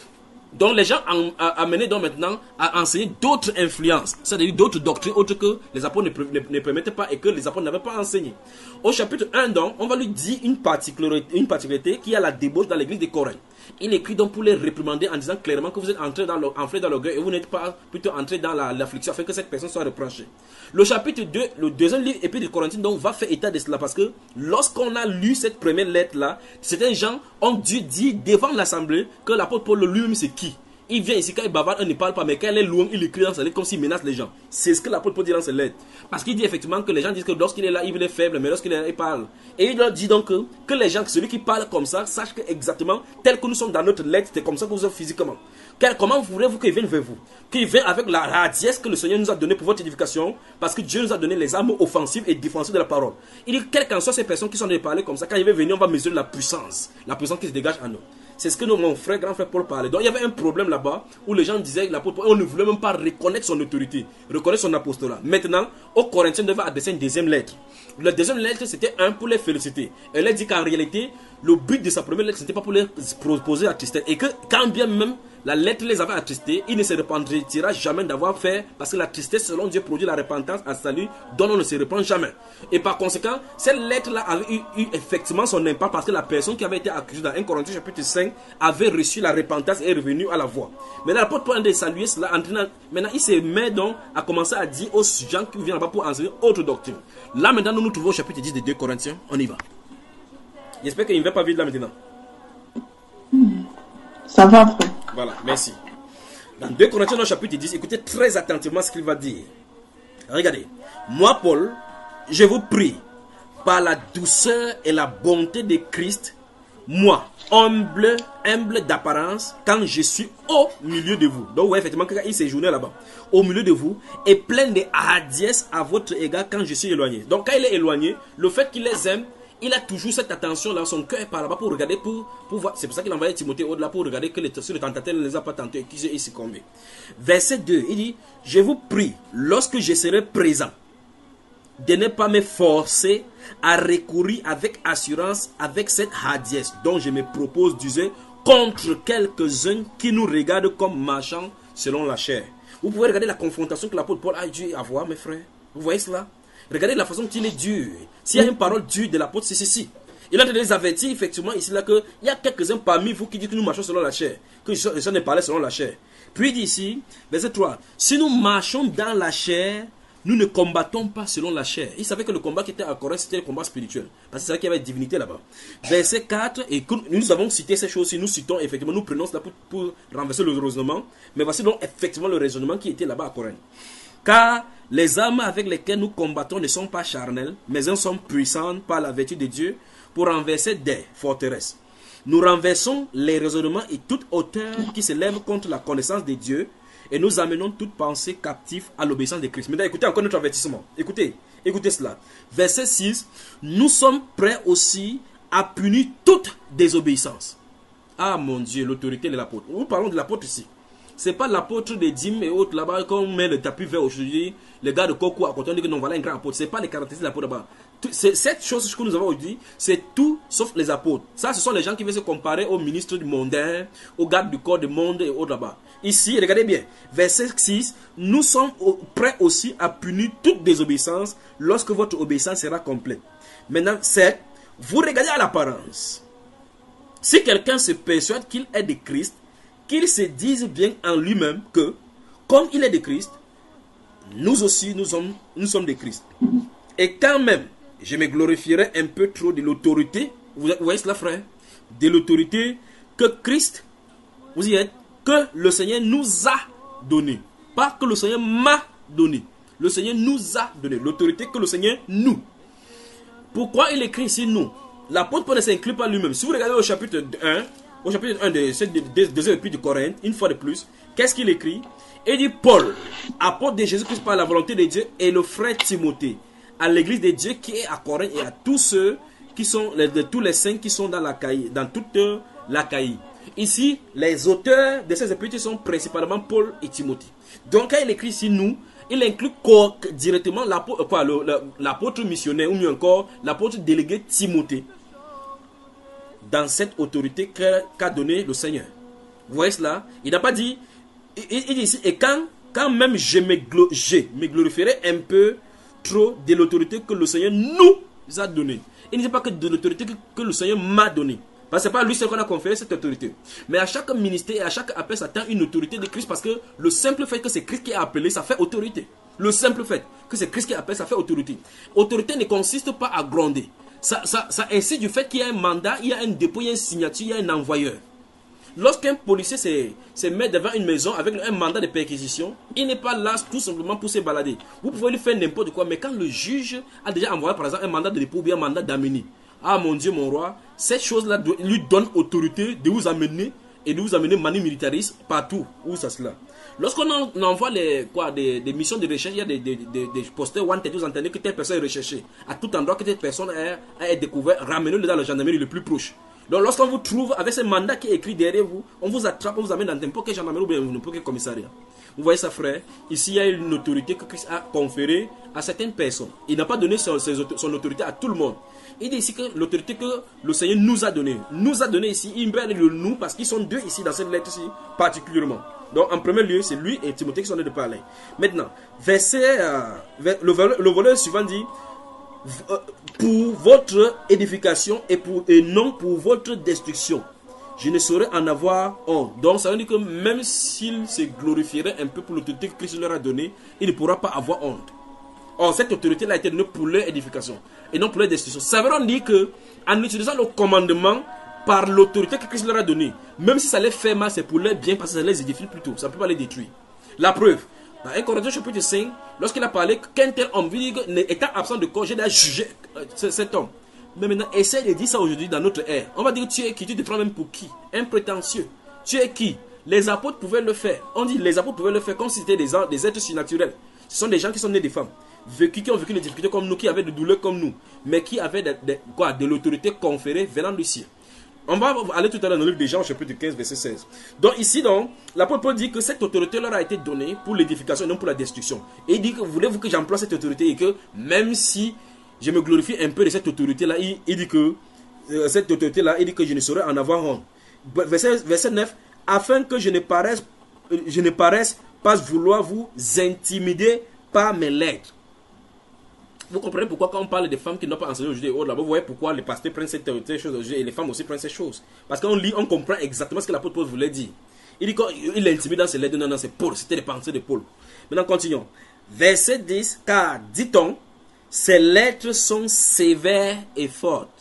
Donc les gens ont amené donc maintenant à enseigner d'autres influences, c'est-à-dire d'autres doctrines autres que les apôtres ne, ne, ne permettaient pas et que les apôtres n'avaient pas enseigné. Au chapitre un donc, on va lui dire une particularité, une particularité qui a la débauche dans l'église de Corinthe. Il écrit donc pour les réprimander en disant clairement que vous êtes entrés dans le, enflés dans l'orgueil et vous n'êtes pas plutôt entrés dans l'affliction afin que cette personne soit reprochée. Le chapitre deux, le deuxième livre épître de Corinthiens donc va faire état de cela parce que lorsqu'on a lu cette première lettre là, certains gens ont dû dire devant l'assemblée que l'apôtre Paul lui-même c'est qui. Il vient ici, quand il bavarde, on ne parle pas, mais quand il est loin, il écrit dans sa lettre comme s'il menace les gens. C'est ce que l'apôtre Paul dit dans ses lettres. Parce qu'il dit effectivement que les gens disent que lorsqu'il est là, il est faible, mais lorsqu'il est là, il parle. Et il leur dit donc que, que les gens, celui qui parle comme ça, sache que exactement, tel que nous sommes dans notre lettre, c'est comme ça que vous êtes physiquement. Car comment voulez-vous qu'il vienne vers vous? Qu'il vienne avec la radiesse que le Seigneur nous a donnée pour votre édification, parce que Dieu nous a donné les armes offensives et défensives de la parole. Il dit, quelles qu'en soient ces personnes qui sont de parler comme ça, quand il va venir, on va mesurer la puissance, la puissance qui se dégage en nous. C'est ce que nous, mon frère, grand frère Paul parlait. Donc il y avait un problème là-bas où les gens disaient que l'apôtre Paul, on ne voulait même pas reconnaître son autorité, reconnaître son apostolat. Maintenant, aux Corinthiens, on devait adresser une deuxième lettre. La deuxième lettre, c'était un pour les féliciter. Elle a dit qu'en réalité, le but de sa première lettre, ce n'était pas pour les proposer la tristesse. Et que quand bien même la lettre les avait attristés, il ne se repentira jamais d'avoir fait, parce que la tristesse, selon Dieu, produit la repentance à salut, dont on ne se repent jamais. Et par conséquent, cette lettre-là avait eu, eu effectivement son impact, parce que la personne qui avait été accusée dans un Corinthiens chapitre cinq avait reçu la repentance et est revenue à la voie. Maintenant, l'apôtre Paul a salué cela. Maintenant, il se met donc à commencer à dire aux gens qui viennent là-bas pour enseigner autre doctrine. Là, maintenant, nous nous trouvons au chapitre dix de deux Corinthiens. On y va. J'espère qu'il ne va pas vite là maintenant. Ça va, frère. Voilà, merci. Dans deux Corinthiens, chapitre dix, écoutez très attentivement ce qu'il va dire. Regardez. Moi, Paul, je vous prie, par la douceur et la bonté de Christ, moi, humble, humble d'apparence, quand je suis au milieu de vous. Donc, ouais, effectivement, quand il séjournait là-bas, au milieu de vous, et plein de hardiesse à votre égard quand je suis éloigné. Donc, quand il est éloigné, le fait qu'il les aime, il a toujours cette attention là, son cœur est par là-bas pour regarder, pour, pour voir. C'est pour ça qu'il envoyait Timothée au-delà pour regarder que les, si le tentateur ne les a pas tentés et qu'ils s'y succombé. Verset deux, il dit, je vous prie, lorsque je serai présent, de ne pas me forcer à recourir avec assurance avec cette hardiesse dont je me propose d'user contre quelques-uns qui nous regardent comme marchands selon la chair. Vous pouvez regarder la confrontation que l'apôtre Paul a dû avoir, mes frères. Vous voyez cela? Regardez la façon qu'il est dur. S'il y a une parole dure de l'apôtre, c'est ceci. Il a de les avertir effectivement ici là qu'il y a quelques-uns parmi vous qui disent que nous marchons selon la chair, que les gens ne parlaient selon la chair. Puis il dit ici, verset trois, si nous marchons dans la chair, nous ne combattons pas selon la chair. Il savait que le combat qui était à Corinthe, c'était le combat spirituel. Parce que c'est vrai qu'il y avait une divinité là-bas. Verset quatre, et nous avons cité ces choses-ci, nous citons effectivement, nous prenons cela pour, pour renverser le raisonnement. Mais voici donc effectivement le raisonnement qui était là-bas à Corinthe. Car les armes avec lesquelles nous combattons ne sont pas charnelles, mais elles sont puissantes par la vertu de Dieu pour renverser des forteresses. Nous renversons les raisonnements et toute hauteur qui se lève contre la connaissance de Dieu et nous amenons toute pensée captive à l'obéissance de Christ. Maintenant, écoutez encore notre avertissement. Écoutez, écoutez cela. Verset six. Nous sommes prêts aussi à punir toute désobéissance. Ah mon Dieu, l'autorité de l'apôtre. Nous parlons de l'apôtre ici. Ce n'est pas l'apôtre des dîmes et autres là-bas, quand on met le tapis vert aujourd'hui, les gars de Coco à côté, on dit que non, voilà un grand apôtre. Ce n'est pas les caractéristiques de l'apôtre là-bas. Cette chose que nous avons aujourd'hui, c'est tout sauf les apôtres. Ça, ce sont les gens qui veulent se comparer aux ministres du mondain, aux gardes du corps du monde et autres là-bas. Ici, regardez bien, verset six, nous sommes prêts aussi à punir toute désobéissance lorsque votre obéissance sera complète. Maintenant, sept, vous regardez à l'apparence. Si quelqu'un se persuade qu'il est de Christ, qu'il se dise bien en lui-même que, comme il est de Christ, nous aussi, nous sommes, nous sommes de Christ. Et quand même, je me glorifierai un peu trop de l'autorité, vous voyez cela, frère, de l'autorité que Christ, vous y êtes, que le Seigneur nous a donné. Pas que le Seigneur m'a donné. Le Seigneur nous a donné. L'autorité que le Seigneur nous. Pourquoi il écrit ici nous? L'apôtre Paul ne s'inclut pas lui-même. Si vous regardez au chapitre un, au chapitre un de cette deuxième épître de Corinthe, une fois de plus, qu'est-ce qu'il écrit? Il dit Paul, apôtre de Jésus-Christ par la volonté de Dieu, et le frère Timothée, à l'église de Dieu qui est à Corinthe et à tous ceux qui sont, de tous les saints qui sont dans l'Achaïe, dans toute l'Achaïe. Ici, les auteurs de ces épîtres sont principalement Paul et Timothée. Donc, quand il écrit ici nous, il inclut directement l'apôtre missionnaire, ou mieux encore, l'apôtre délégué Timothée, dans cette autorité qu'a donnée le Seigneur. Vous voyez cela? Il n'a pas dit, il, il dit ici, et quand, quand même je me, glo, je me glorifierai un peu trop de l'autorité que le Seigneur nous a donnée. Il ne dit pas que de l'autorité que, que le Seigneur m'a donnée. Parce que c'est pas lui seul qu'on a conféré cette autorité. Mais à chaque ministère et à chaque appel, ça atteint une autorité de Christ parce que le simple fait que c'est Christ qui a appelé, ça fait autorité. Le simple fait que c'est Christ qui a appelé, ça fait autorité. Autorité ne consiste pas à gronder. Ça, ça, ça incite du fait qu'il y a un mandat, il y a un dépôt, il y a une signature, il y a un envoyeur. Lorsqu'un policier se, se met devant une maison avec un mandat de perquisition, il n'est pas là tout simplement pour se balader. Vous pouvez lui faire n'importe quoi, mais quand le juge a déjà envoyé par exemple un mandat de dépôt ou bien un mandat d'amener, ah mon Dieu, mon roi, cette chose-là lui donne autorité de vous amener et de vous amener manu militaris partout où ça se là. Lorsqu'on envoie les, quoi, des, des missions de recherche, il y a des, des, des, des posters wanted, vous entendez que telle personne est recherchée. À tout endroit que telle personne est découverte, ramenez-le dans la gendarmerie le plus proche. Donc lorsqu'on vous trouve avec ce mandat qui est écrit derrière vous, on vous attrape, on vous amène dans n'importe quel gendarmerie ou bien n'importe quel commissariat. Vous voyez ça, frère? Ici, il y a une autorité que Christ a conférée à certaines personnes. Il n'a pas donné son, son autorité à tout le monde. Il dit ici que l'autorité que le Seigneur nous a donnée, nous a donné ici, il met le nous parce qu'ils sont deux ici dans cette lettre-ci particulièrement. Donc en premier lieu, c'est lui et Timothée qui sont en train de parler. Maintenant, verset, euh, le, le volet suivant dit, pour votre édification et, pour, et non pour votre destruction, je ne saurais en avoir honte. Donc ça veut dire que même s'il se glorifierait un peu pour l'autorité que Christ leur a donnée, il ne pourra pas avoir honte. Or, cette autorité-là a été donnée pour leur édification et non pour leur destruction. Ça veut dire que, en utilisant le commandement par l'autorité que Christ leur a donnée, même si ça les fait mal, c'est pour leur bien parce que ça les édifie plutôt. Ça ne peut pas les détruire. La preuve, dans un Corinthiens chapitre cinq, lorsqu'il a parlé qu'un tel homme, étant absent de corps, j'ai déjà jugé cet homme. Mais maintenant, essaie de dire ça aujourd'hui dans notre ère. On va dire tu es qui? Tu te prends même pour qui? Un prétentieux. Tu es qui? Les apôtres pouvaient le faire. On dit les apôtres pouvaient le faire comme si c'était des, des êtres surnaturels. Ce sont des gens qui sont nés des femmes. Vécu, qui ont vécu des difficultés comme nous, qui avaient des douleurs comme nous, mais qui avaient de, de, quoi, de l'autorité conférée venant du ciel. On va aller tout à l'heure dans le livre des Jean, chapitre quinze, verset seize. Donc ici, donc, l'apôtre Paul dit que cette autorité leur a été donnée pour l'édification et non pour la destruction. Et il dit que voulez-vous que j'emploie cette autorité et que même si je me glorifie un peu de cette autorité-là, il, il dit que euh, cette autorité-là, il dit que je ne saurais en avoir honte. Verset, verset neuf, afin que je ne paraisse, je ne paraisse pas vouloir vous intimider par mes lettres. Vous comprenez pourquoi quand on parle des femmes qui n'ont pas enseigné aujourd'hui, oh, là, vous voyez pourquoi les pasteurs prennent cette, cette chose aujourd'hui et les femmes aussi prennent ces choses. Parce qu'on lit, on comprend exactement ce que l'apôtre Paul voulait dire. Il dit qu'il intimide dans ses lettres, non, non, c'est Paul, c'était les pensées de Paul. Maintenant, continuons. Verset dix, car, dit-on, ces lettres sont sévères et fortes.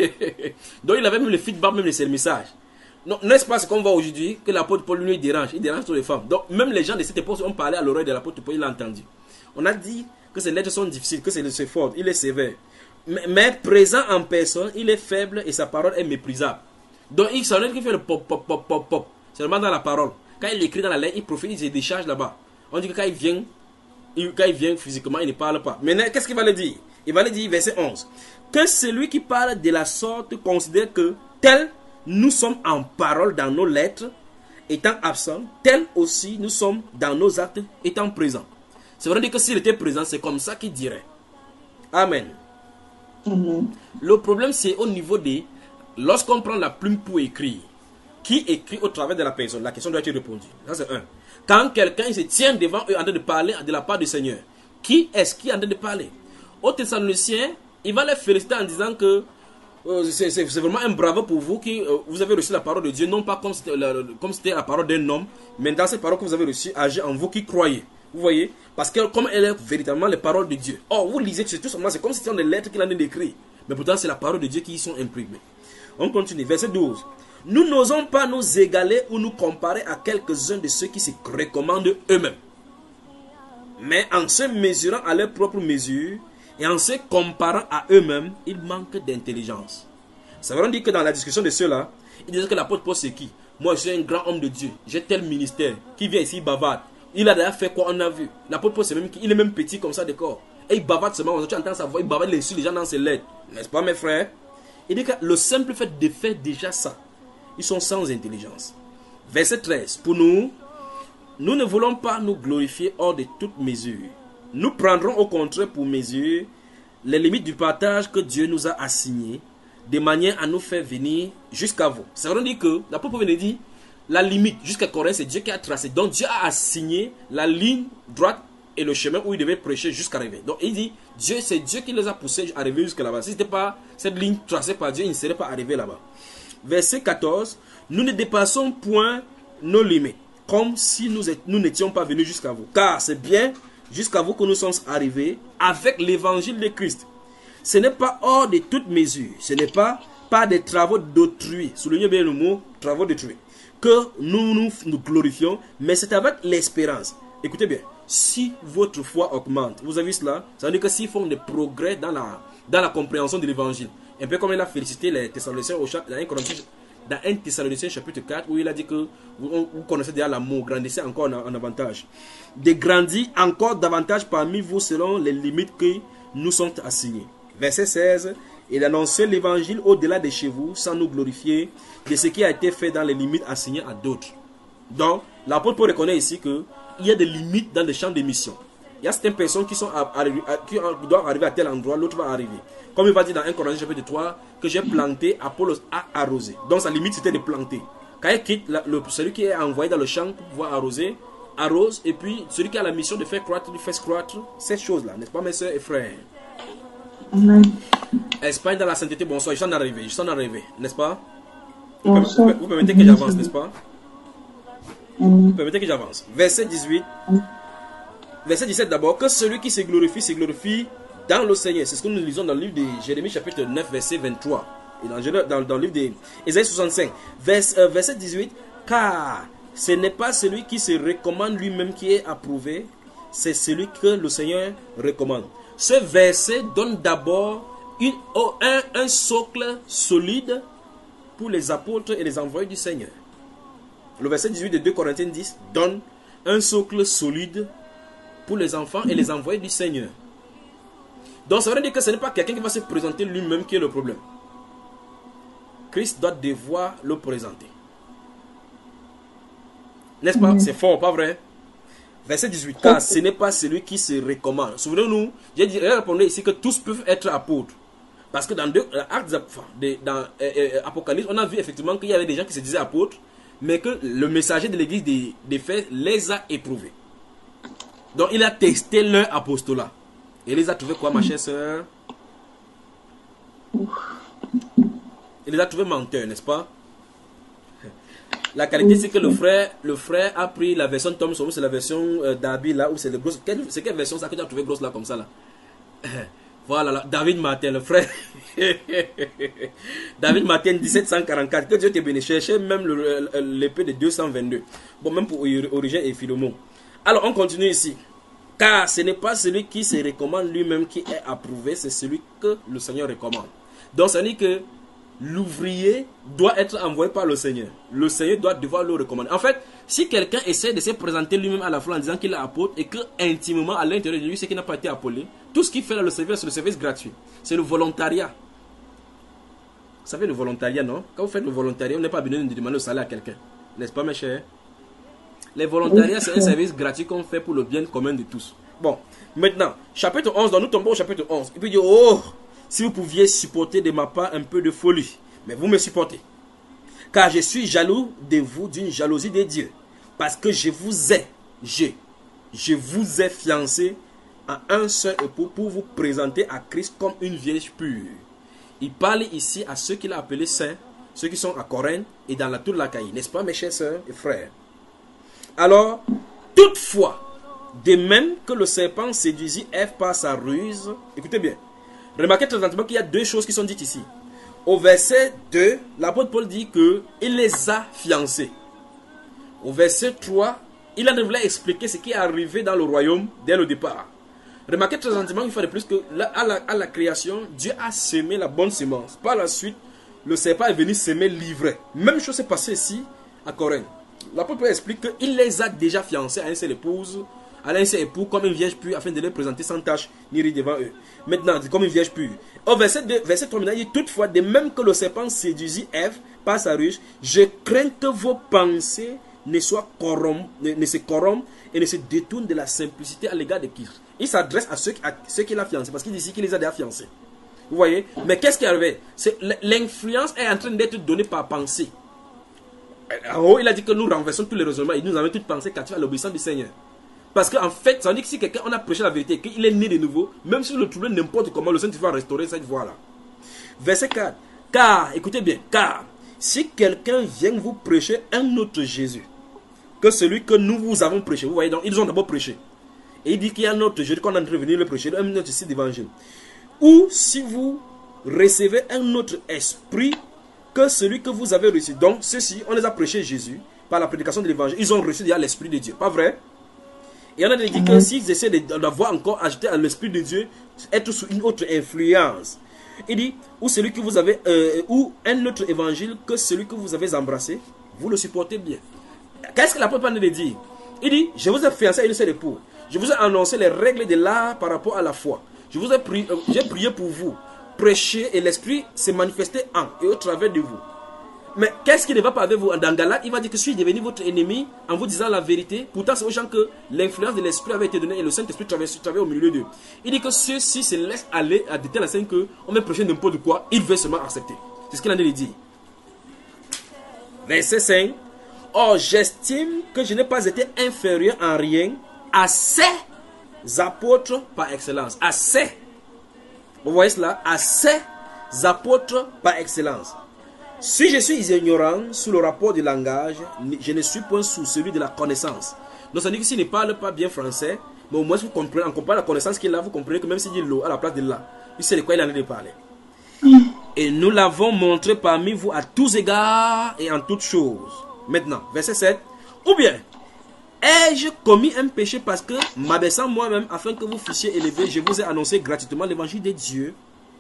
Donc, il avait même le feedback, même les messages. N'est-ce pas ce qu'on voit aujourd'hui, que l'apôtre Paul lui dérange, il dérange toutes les femmes. Donc, même les gens de cette époque ont parlé à l'oreille de l'apôtre Paul, il l'a entendu. On a dit que ces lettres sont difficiles, que c'est fort, il est sévère. Mais, mais présent en personne, il est faible et sa parole est méprisable. Donc il s'en est qui fait le pop, pop, pop, pop, pop. Seulement dans la parole. Quand il écrit dans la lettre, il profite, il se décharge là-bas. On dit que quand il vient, il, quand il vient physiquement, il ne parle pas. Maintenant, qu'est-ce qu'il va le dire? Il va le dire, verset onze. Que celui qui parle de la sorte considère que tel nous sommes en parole dans nos lettres, étant absents, tel aussi nous sommes dans nos actes, étant présents. C'est vrai que s'il était présent, c'est comme ça qu'il dirait. Amen. Mm-hmm. Le problème, c'est au niveau des... Lorsqu'on prend la plume pour écrire, qui écrit au travers de la personne? La question doit être répondue. Ça, c'est un. Quand quelqu'un se tient devant eux en train de parler de la part du Seigneur, qui est-ce qui est en train de parler? Au Thessaloniciens, il va les féliciter en disant que euh, c'est vraiment un bravo pour vous qui euh, vous avez reçu la parole de Dieu, non pas comme c'était la, la parole d'un homme, mais dans cette parole que vous avez reçue, agir en vous qui croyez. Vous voyez? Parce que comme elle est véritablement les paroles de Dieu. Or, vous lisez tout simplement, c'est comme si c'était des lettres qu'il en a écrites. Mais pourtant, c'est la parole de Dieu qui y sont imprimées. On continue. Verset douze. Nous n'osons pas nous égaler ou nous comparer à quelques-uns de ceux qui se recommandent eux-mêmes. Mais en se mesurant à leur propre mesure et en se comparant à eux-mêmes, ils manquent d'intelligence. Ça veut dire que dans la discussion de ceux-là, ils disent que l'apôtre Paul c'est qui? Moi, je suis un grand homme de Dieu. J'ai tel ministère. Qui vient ici, bavarde. Il a déjà fait quoi on a vu. L'apôtre Paul, c'est même il est même petit comme ça de corps. Et il bavarde seulement. Tu entends sa voix, il bavarde les les gens dans ses lettres. N'est-ce pas, mes frères? Il dit que le simple fait de faire déjà ça, ils sont sans intelligence. Verset treize. Pour nous, nous ne voulons pas nous glorifier hors de toute mesure. Nous prendrons au contraire pour mesure les limites du partage que Dieu nous a assigné, de manière à nous faire venir jusqu'à vous. Ça veut dire que l'apôtre Paul vient de dire, la limite jusqu'à Corinthe, c'est Dieu qui a tracé. Donc Dieu a assigné la ligne droite et le chemin où il devait prêcher jusqu'à arriver. Donc il dit, Dieu, c'est Dieu qui les a poussés à arriver jusqu'à là-bas. Si ce n'était pas cette ligne tracée par Dieu, ils ne seraient pas arrivés là-bas. Verset quatorze, nous ne dépassons point nos limites, comme si nous nous n'étions pas venus jusqu'à vous. Car c'est bien jusqu'à vous que nous sommes arrivés avec l'évangile de Christ. Ce n'est pas hors de toute mesure, ce n'est pas par des travaux d'autrui, soulignez bien le mot travaux d'autrui, que nous, nous nous glorifions, mais c'est avec l'espérance. Écoutez bien, si votre foi augmente, vous avez vu cela, ça veut dire que s'ils font des progrès dans la, dans la compréhension de l'évangile, un peu comme il a félicité les Thessaloniciens au chapitre, dans un Corinthiens, dans un Thessaloniciens chapitre quatre, où il a dit que vous, vous connaissez déjà l'amour, grandissez encore en, en avantage. De grandir encore davantage parmi vous selon les limites que nous sont assignées. Verset seize, il annonçait l'évangile au-delà de chez vous, sans nous glorifier de ce qui a été fait dans les limites assignées à d'autres. Donc, l'apôtre Paul reconnaît ici qu'il y a des limites dans les champs de mission. Il y a certaines personnes qui, sont à, à, qui doivent arriver à tel endroit, l'autre va arriver. Comme il va dire dans un Corinthiens chapitre trois, que j'ai planté, Apollos a arrosé. Donc sa limite c'était de planter. Quand il quitte, la, le, celui qui est envoyé dans le champ pour pouvoir arroser, arrose. Et puis celui qui a la mission de faire croître, lui fait croître ces choses-là. N'est-ce pas mes soeurs et frères? Amen. Espagne dans la sainteté, bonsoir, je suis en arrivé, je suis en arrivé, n'est-ce pas? Bonsoir. Vous, vous permettez que j'avance, n'est-ce pas? Amen. Vous permettez que j'avance. Verset dix-huit. Verset dix-sept d'abord. Que celui qui se glorifie, se glorifie dans le Seigneur. C'est ce que nous lisons dans le livre de Jérémie chapitre neuf, verset vingt-trois. Et dans, dans, dans le livre d'Ésaïe soixante-cinq. Vers, euh, verset dix-huit. Car ce n'est pas celui qui se recommande lui-même qui est approuvé, c'est celui que le Seigneur recommande. Ce verset donne d'abord une, oh, un, un socle solide pour les apôtres et les envoyés du Seigneur. Le verset dix-huit de deux Corinthiens dix donne un socle solide pour les enfants et les envoyés du Seigneur. Donc ça veut dire que ce n'est pas quelqu'un qui va se présenter lui-même qui est le problème. Christ doit devoir le présenter. N'est-ce pas? C'est fort, pas vrai? Verset dix-huit. Car ce n'est pas celui qui se recommande. Souvenez-nous, j'ai répondu ici que tous peuvent être apôtres. Parce que dans deux actes, dans euh, euh, Apocalypse, on a vu effectivement qu'il y avait des gens qui se disaient apôtres, mais que le messager de l'église des, des faits les a éprouvés. Donc il a testé leur apostolat. Et il les a trouvés quoi, ma chère sœur? Il les a trouvés menteurs, n'est-ce pas? La qualité, c'est que le frère, le frère a pris la version Thomson, c'est la version euh, Darby là, où c'est le gros. C'est quelle version ça que tu as trouvé grosse là, comme ça là? Voilà, là, David Martin, le frère. David Martin, dix-sept cent quarante-quatre. Que Dieu te bénisse. Cherchez même l'épée de deux cent vingt-deux. Bon, même pour Origène et Philomon. Alors, on continue ici. Car ce n'est pas celui qui se recommande lui-même qui est approuvé, c'est celui que le Seigneur recommande. Donc, ça veut dire que l'ouvrier doit être envoyé par le Seigneur. Le Seigneur doit devoir le recommander. En fait, si quelqu'un essaie de se présenter lui-même à la fois en disant qu'il est apôtre et que intimement à l'intérieur de lui, c'est qu'il n'a pas été appelé, tout ce qu'il fait dans le service, c'est le service gratuit. C'est le volontariat. Vous savez le volontariat, non? Quand vous faites le volontariat, on n'est pas besoin de demander le salaire à quelqu'un. N'est-ce pas, mes chers? Les volontariats, c'est un service gratuit qu'on fait pour le bien commun de tous. Bon, maintenant, chapitre onze, donc nous tombons au chapitre onze. Il peut dire, oh, si vous pouviez supporter de ma part un peu de folie, mais vous me supportez. Car je suis jaloux de vous d'une jalousie de Dieu. Parce que je vous ai, je, je vous ai fiancé à un seul époux pour vous présenter à Christ comme une vierge pure. Il parle ici à ceux qu'il a appelés saints, ceux qui sont à Corinthe et dans la tour de l'Achaïe. N'est-ce pas, mes chers sœurs et frères? Alors, toutefois, de même que le serpent séduisit Ève par sa ruse, écoutez bien, remarquez très attentivement qu'il y a deux choses qui sont dites ici. Au verset deux, l'apôtre Paul dit qu'il les a fiancés. Au verset trois, il a voulu expliquer ce qui est arrivé dans le royaume dès le départ. Remarquez très attentivement une fois de plus que là, à, la, à la création, Dieu a semé la bonne semence. Par la suite, le serpent est venu semer l'ivraie. Même chose s'est passée ici à Corinthe. L'apôtre Paul explique qu'il les a déjà fiancés à une seule épouse, à un seul époux comme une vierge pure afin de les présenter sans tache ni ride devant eux. Maintenant, comme une vierge pure. Au verset deux, verset trois, il dit toutefois, de même que le serpent séduisit Ève par sa ruse, je crains que vos pensées ne, soient corrompent, ne, ne se corrompent et ne se détournent de la simplicité à l'égard de Christ. Il s'adresse à ceux, à ceux qu'il a fiancés, parce qu'il dit ici qu'il les a déjà fiancés. Vous voyez? Mais qu'est-ce qui est arrivé? L'influence est en train d'être donnée par pensée. En haut, il a dit que nous renversons tous les raisonnements et nous avons toutes pensé captives à l'obéissance du Seigneur. Parce qu'en fait, ça veut dire que si quelqu'un on a prêché la vérité, qu'il est né de nouveau, même si le trouve n'importe comment, le Saint-Esprit va restaurer cette voie-là. Verset quatre. Car, écoutez bien, car si quelqu'un vient vous prêcher un autre Jésus que celui que nous vous avons prêché, vous voyez, donc ils ont d'abord prêché. Et il dit qu'il y a un autre Jésus qu'on est en train de venir le prêcher, un autre site d'évangile. Ou si vous recevez un autre esprit que celui que vous avez reçu. Donc, ceux-ci, on les a prêché Jésus par la prédication de l'évangile. Ils ont reçu déjà l'esprit de Dieu. Pas vrai? Et on a dit que s'ils essaient d'avoir encore ajouté à l'esprit de Dieu, être sous une autre influence. Il dit, ou celui que vous avez, euh, ou un autre évangile que celui que vous avez embrassé, vous le supportez bien. Qu'est-ce que l'apôtre Paul nous dit? Il dit, je vous ai fiancé à une seule épouse. Je vous ai annoncé les règles de l'art par rapport à la foi. Je vous ai prié, euh, j'ai prié pour vous. Prêcher et l'esprit s'est manifesté en et au travers de vous. Mais qu'est-ce qui ne va pas avec vous? Dans Galate, il va dire que je suis devenu votre ennemi en vous disant la vérité. Pourtant, c'est aux gens que l'influence de l'esprit avait été donnée et le Saint-Esprit travaillait au milieu d'eux. Il dit que ceux-ci se laissent aller à de telle enseigne qu'on va prêcher n'importe quoi, ils veulent seulement accepter. C'est ce qu'il en a dit. Verset cinq. Or, j'estime que je n'ai pas été inférieur en rien à ces apôtres par excellence. À ces. Vous voyez cela? À ces apôtres par excellence. Si je suis ignorant sous le rapport du langage, je ne suis point sous celui de la connaissance. Donc ça veut dire que s'il ne parle pas bien français, mais au moins vous comprenez, en comparant la connaissance qu'il a, vous comprenez que même s'il dit l'eau à la place de là, il sait de quoi il en est de parler. Et nous l'avons montré parmi vous à tous égards et en toutes choses. Maintenant, verset sept. Ou bien, ai-je commis un péché parce que, m'abaissant moi-même afin que vous fussiez élevés, je vous ai annoncé gratuitement l'évangile de Dieu?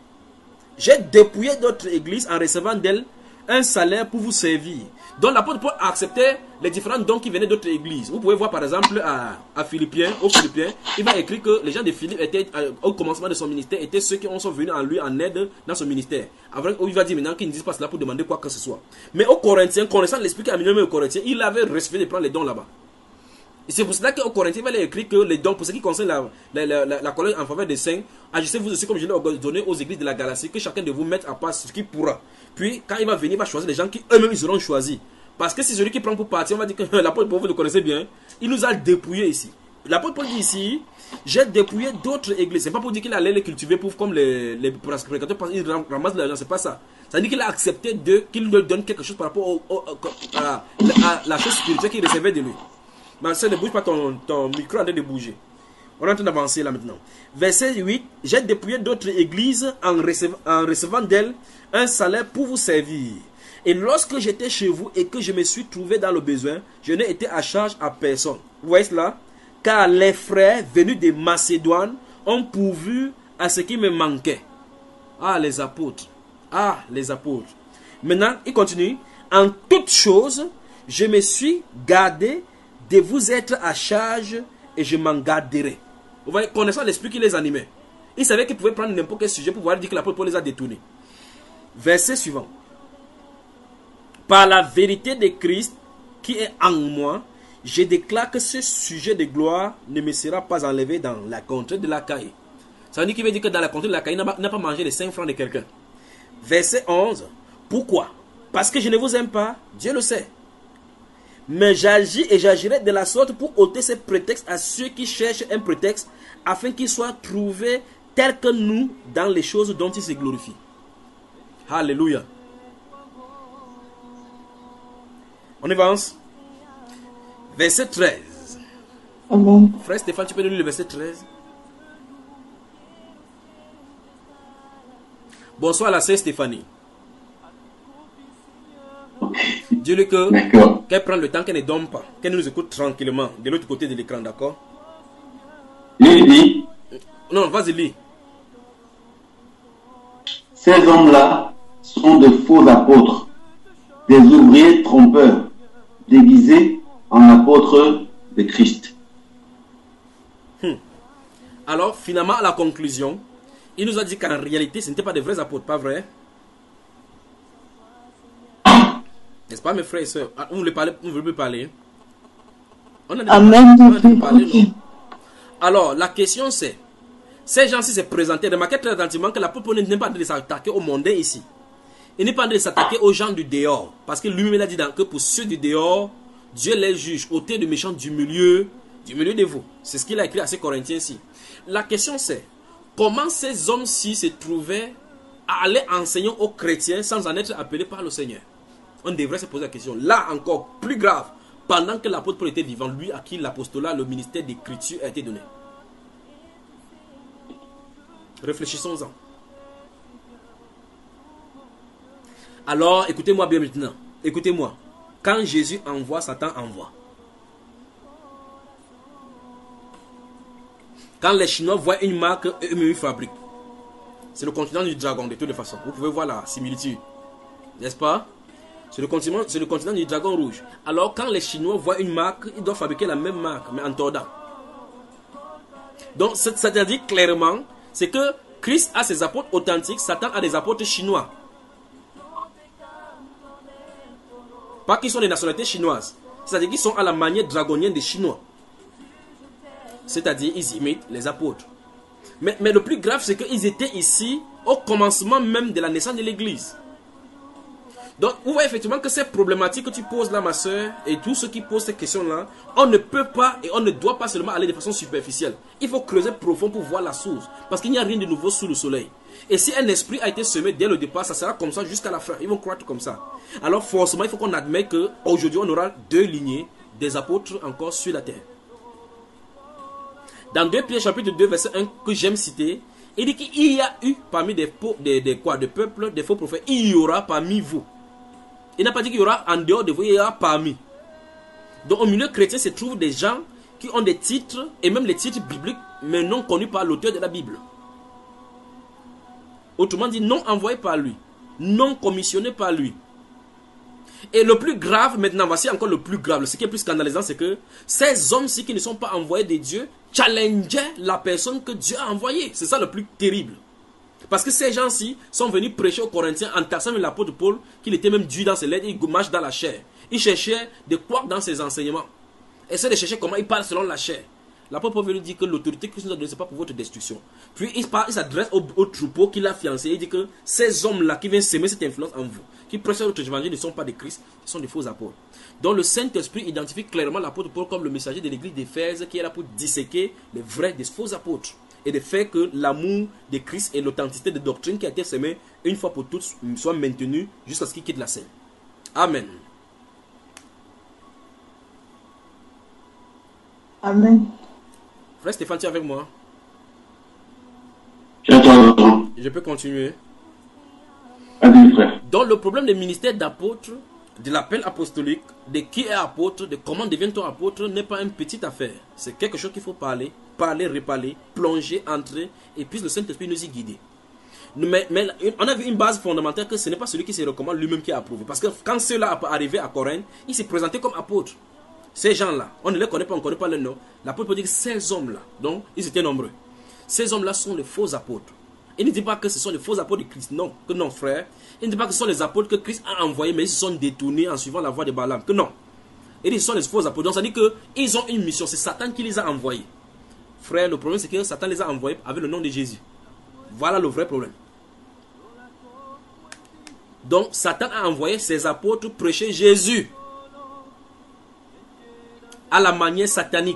J'ai dépouillé d'autres églises en recevant d'elles un salaire pour vous servir. Donc l'apôtre Paul a accepté les différents dons qui venaient d'autres églises. Vous pouvez voir par exemple à, à Philippiens, aux Philippiens, il va écrire que les gens de Philippe étaient, euh, au commencement de son ministère, étaient ceux qui sont venus en lui en aide dans son ministère. Après, il va dire maintenant qu'ils ne disent pas cela pour demander quoi que ce soit. Mais aux Corinthiens, connaissant l'esprit qui a mis aux Corinthiens, il avait refusé de prendre les dons là-bas. Et c'est pour cela qu'au Corinthiens, il va écrire que les dons, pour ce qui concerne la, la, la, la, la collecte en faveur des saints, agissez-vous aussi comme je l'ai donné aux églises de la Galatie, que chacun de vous mette à part ce qu'il pourra. Puis, quand il va venir, il va choisir les gens qui eux-mêmes ils auront choisi. Parce que c'est celui qui prend pour partir, on va dire que l'apôtre Paul, vous le connaissez bien, il nous a dépouillés ici. L'apôtre Paul dit ici, j'ai dépouillé d'autres églises. C'est pas pour dire qu'il allait les cultiver pour, comme les, les prédicateurs, ils ramassent de l'argent, c'est pas ça. Ça veut dire qu'il a accepté de, qu'il leur donne quelque chose par rapport au, au, à, la, à la chose spirituelle qu'il recevait de lui. Mais ça ne bouge pas, ton, ton micro est en train de bouger. On est en train d'avancer là maintenant. Verset huit. J'ai dépouillé d'autres églises en recevant, en recevant d'elles un salaire pour vous servir. Et lorsque j'étais chez vous et que je me suis trouvé dans le besoin, je n'ai été à charge à personne. Vous voyez cela? Car les frères venus de Macédoine ont pourvu à ce qui me manquait. Ah, les apôtres. Ah, les apôtres. Maintenant, il continue. En toutes choses, je me suis gardé de vous être à charge et je m'en garderai. Vous voyez, connaissant l'esprit qui les animait. Ils savaient qu'ils pouvaient prendre n'importe quel sujet pour pouvoir dire que l'apôtre Paul les a détournés. Verset suivant. Par la vérité de Christ qui est en moi, je déclare que ce sujet de gloire ne me sera pas enlevé dans la contrée de l'Achaïe. Ça veut dire qu'il veut dire que dans la contrée de l'Achaïe, il n'a pas mangé les cinq francs de quelqu'un. Verset onze. Pourquoi? Parce que je ne vous aime pas, Dieu le sait. Mais j'agis et j'agirai de la sorte pour ôter ces prétextes à ceux qui cherchent un prétexte, afin qu'ils soient trouvés tels que nous dans les choses dont ils se glorifient. Alléluia. On avance. Verset treize. Amen. Frère Stéphane, tu peux nous lire le verset treize? Bonsoir la sœur Stéphanie. Dis-lui que qu'elle prend le temps, qu'elle ne dorme pas, qu'elle nous écoute tranquillement de l'autre côté de l'écran, d'accord? Lis. Non, vas-y, lis. Ces hommes-là sont de faux apôtres, des ouvriers trompeurs, déguisés en apôtres de Christ. Hmm. Alors, finalement, à la conclusion, il nous a dit qu'en réalité, ce n'étaient pas des vrais apôtres, pas vrai? N'est-ce pas, mes frères et sœurs? Vous voulez parler? Vous voulez parler? On a Amen. On a parlé, non? Alors, la question c'est, ces gens-ci se présentaient, remarquez très attentivement que l'apôtre Paul n'est pas de s'attaquer au mondain ici. Il n'est pas en train de s'attaquer aux gens du dehors. Parce que lui-même a dit que pour ceux du dehors, Dieu les juge, ôtez de méchants du milieu, du milieu de vous. C'est ce qu'il a écrit à ces Corinthiens ici. La question c'est, comment ces hommes-ci se trouvaient à aller enseigner aux chrétiens sans en être appelés par le Seigneur? On devrait se poser la question. Là encore, plus grave, pendant que l'apôtre Paul était vivant, lui à qui l'apostolat, le ministère d'écriture a été donné. Réfléchissons-en. Alors, écoutez-moi bien maintenant. Écoutez-moi. Quand Jésus envoie, Satan envoie. Quand les Chinois voient une marque, eux-mêmes ils fabriquent. C'est le continent du dragon, de toutes les façons. Vous pouvez voir la similitude. N'est-ce pas? C'est le continent, c'est le continent du dragon rouge. Alors, quand les Chinois voient une marque, ils doivent fabriquer la même marque, mais en tordant. Donc, ça veut dire clairement, c'est que Christ a ses apôtres authentiques, Satan a des apôtres chinois. Pas qu'ils sont des nationalités chinoises. C'est-à-dire qu'ils sont à la manière dragonienne des Chinois. C'est-à-dire ils imitent les apôtres. Mais, mais le plus grave, c'est qu'ils étaient ici au commencement même de la naissance de l'Église. Donc, vous voyez effectivement que ces problématiques que tu poses là, ma soeur, et tous ceux qui posent ces questions-là, on ne peut pas et on ne doit pas seulement aller de façon superficielle. Il faut creuser profond pour voir la source. Parce qu'il n'y a rien de nouveau sous le soleil. Et si un esprit a été semé dès le départ, ça sera comme ça jusqu'à la fin. Ils vont croire tout comme ça. Alors forcément, il faut qu'on admette qu'aujourd'hui, on aura deux lignées des apôtres encore sur la terre. Dans deux Pierre chapitre deux, verset un, que j'aime citer, il dit qu'il y a eu parmi des, des, des, quoi, des peuples, des faux prophètes, il y aura parmi vous. Il n'a pas dit qu'il y aura en dehors de vous, il y aura parmi. Donc au milieu chrétien se trouvent des gens qui ont des titres, et même les titres bibliques, mais non connus par l'auteur de la Bible. Autrement dit, non envoyés par lui, non commissionnés par lui. Et le plus grave, maintenant, voici encore le plus grave, ce qui est plus scandalisant, c'est que ces hommes-ci qui ne sont pas envoyés de Dieu, challengeaient la personne que Dieu a envoyée. C'est ça le plus terrible. Parce que ces gens-ci sont venus prêcher aux Corinthiens en taxant l'apôtre Paul, qu'il était même dû dans ses lettres, il marche dans la chair. Il cherchait de quoi dans ses enseignements. Essaie de chercher comment il parle selon la chair. L'apôtre Paul veut lui dire que l'autorité que Christ nous a donnée, ce n'est pas pour votre destruction. Puis il, il s'adresse au, au troupeau qu'il a fiancé. Il dit que ces hommes-là qui viennent s'aimer cette influence en vous, qui prêchent votre évangile, ne sont pas des Christ, ce sont des faux apôtres. Donc le Saint-Esprit identifie clairement l'apôtre Paul comme le messager de l'église d'Éphèse qui est là pour disséquer les vrais des faux apôtres. Et de faire que l'amour de Christ et l'authenticité de doctrine qui a été semée une fois pour toutes soit maintenue jusqu'à ce qu'il quitte la scène. Amen. Amen. Frère Stéphane, tu es avec moi? J'attends. Je peux continuer. Allez, frère. Donc le problème des ministères d'apôtre, de l'appel apostolique, de qui est apôtre, de comment devient-on apôtre, n'est pas une petite affaire. C'est quelque chose qu'il faut parler, parler, reparler, plonger, entrer, et puis le Saint-Esprit nous y guider. Mais, mais on a vu une base fondamentale que ce n'est pas celui qui se recommande lui-même qui a approuvé. Parce que quand ceux-là arrivaient à Corinthe, ils se présentaient comme apôtres. Ces gens-là, on ne les connaît pas, on ne connaît pas leur nom. L'apôtre peut dire que ces hommes-là, donc ils étaient nombreux. Ces hommes-là sont les faux apôtres. Il ne dit pas que ce sont les faux apôtres de Christ, non, que non, frère. Il ne dit pas que ce sont les apôtres que Christ a envoyés, mais ils se sont détournés en suivant la voie de Balaam, que non. Il dit que ce sont les faux apôtres. Donc ça dit qu'ils ont une mission, c'est Satan qui les a envoyés. Frère, le problème c'est que Satan les a envoyés avec le nom de Jésus. Voilà le vrai problème. Donc Satan a envoyé ses apôtres prêcher Jésus à la manière satanique.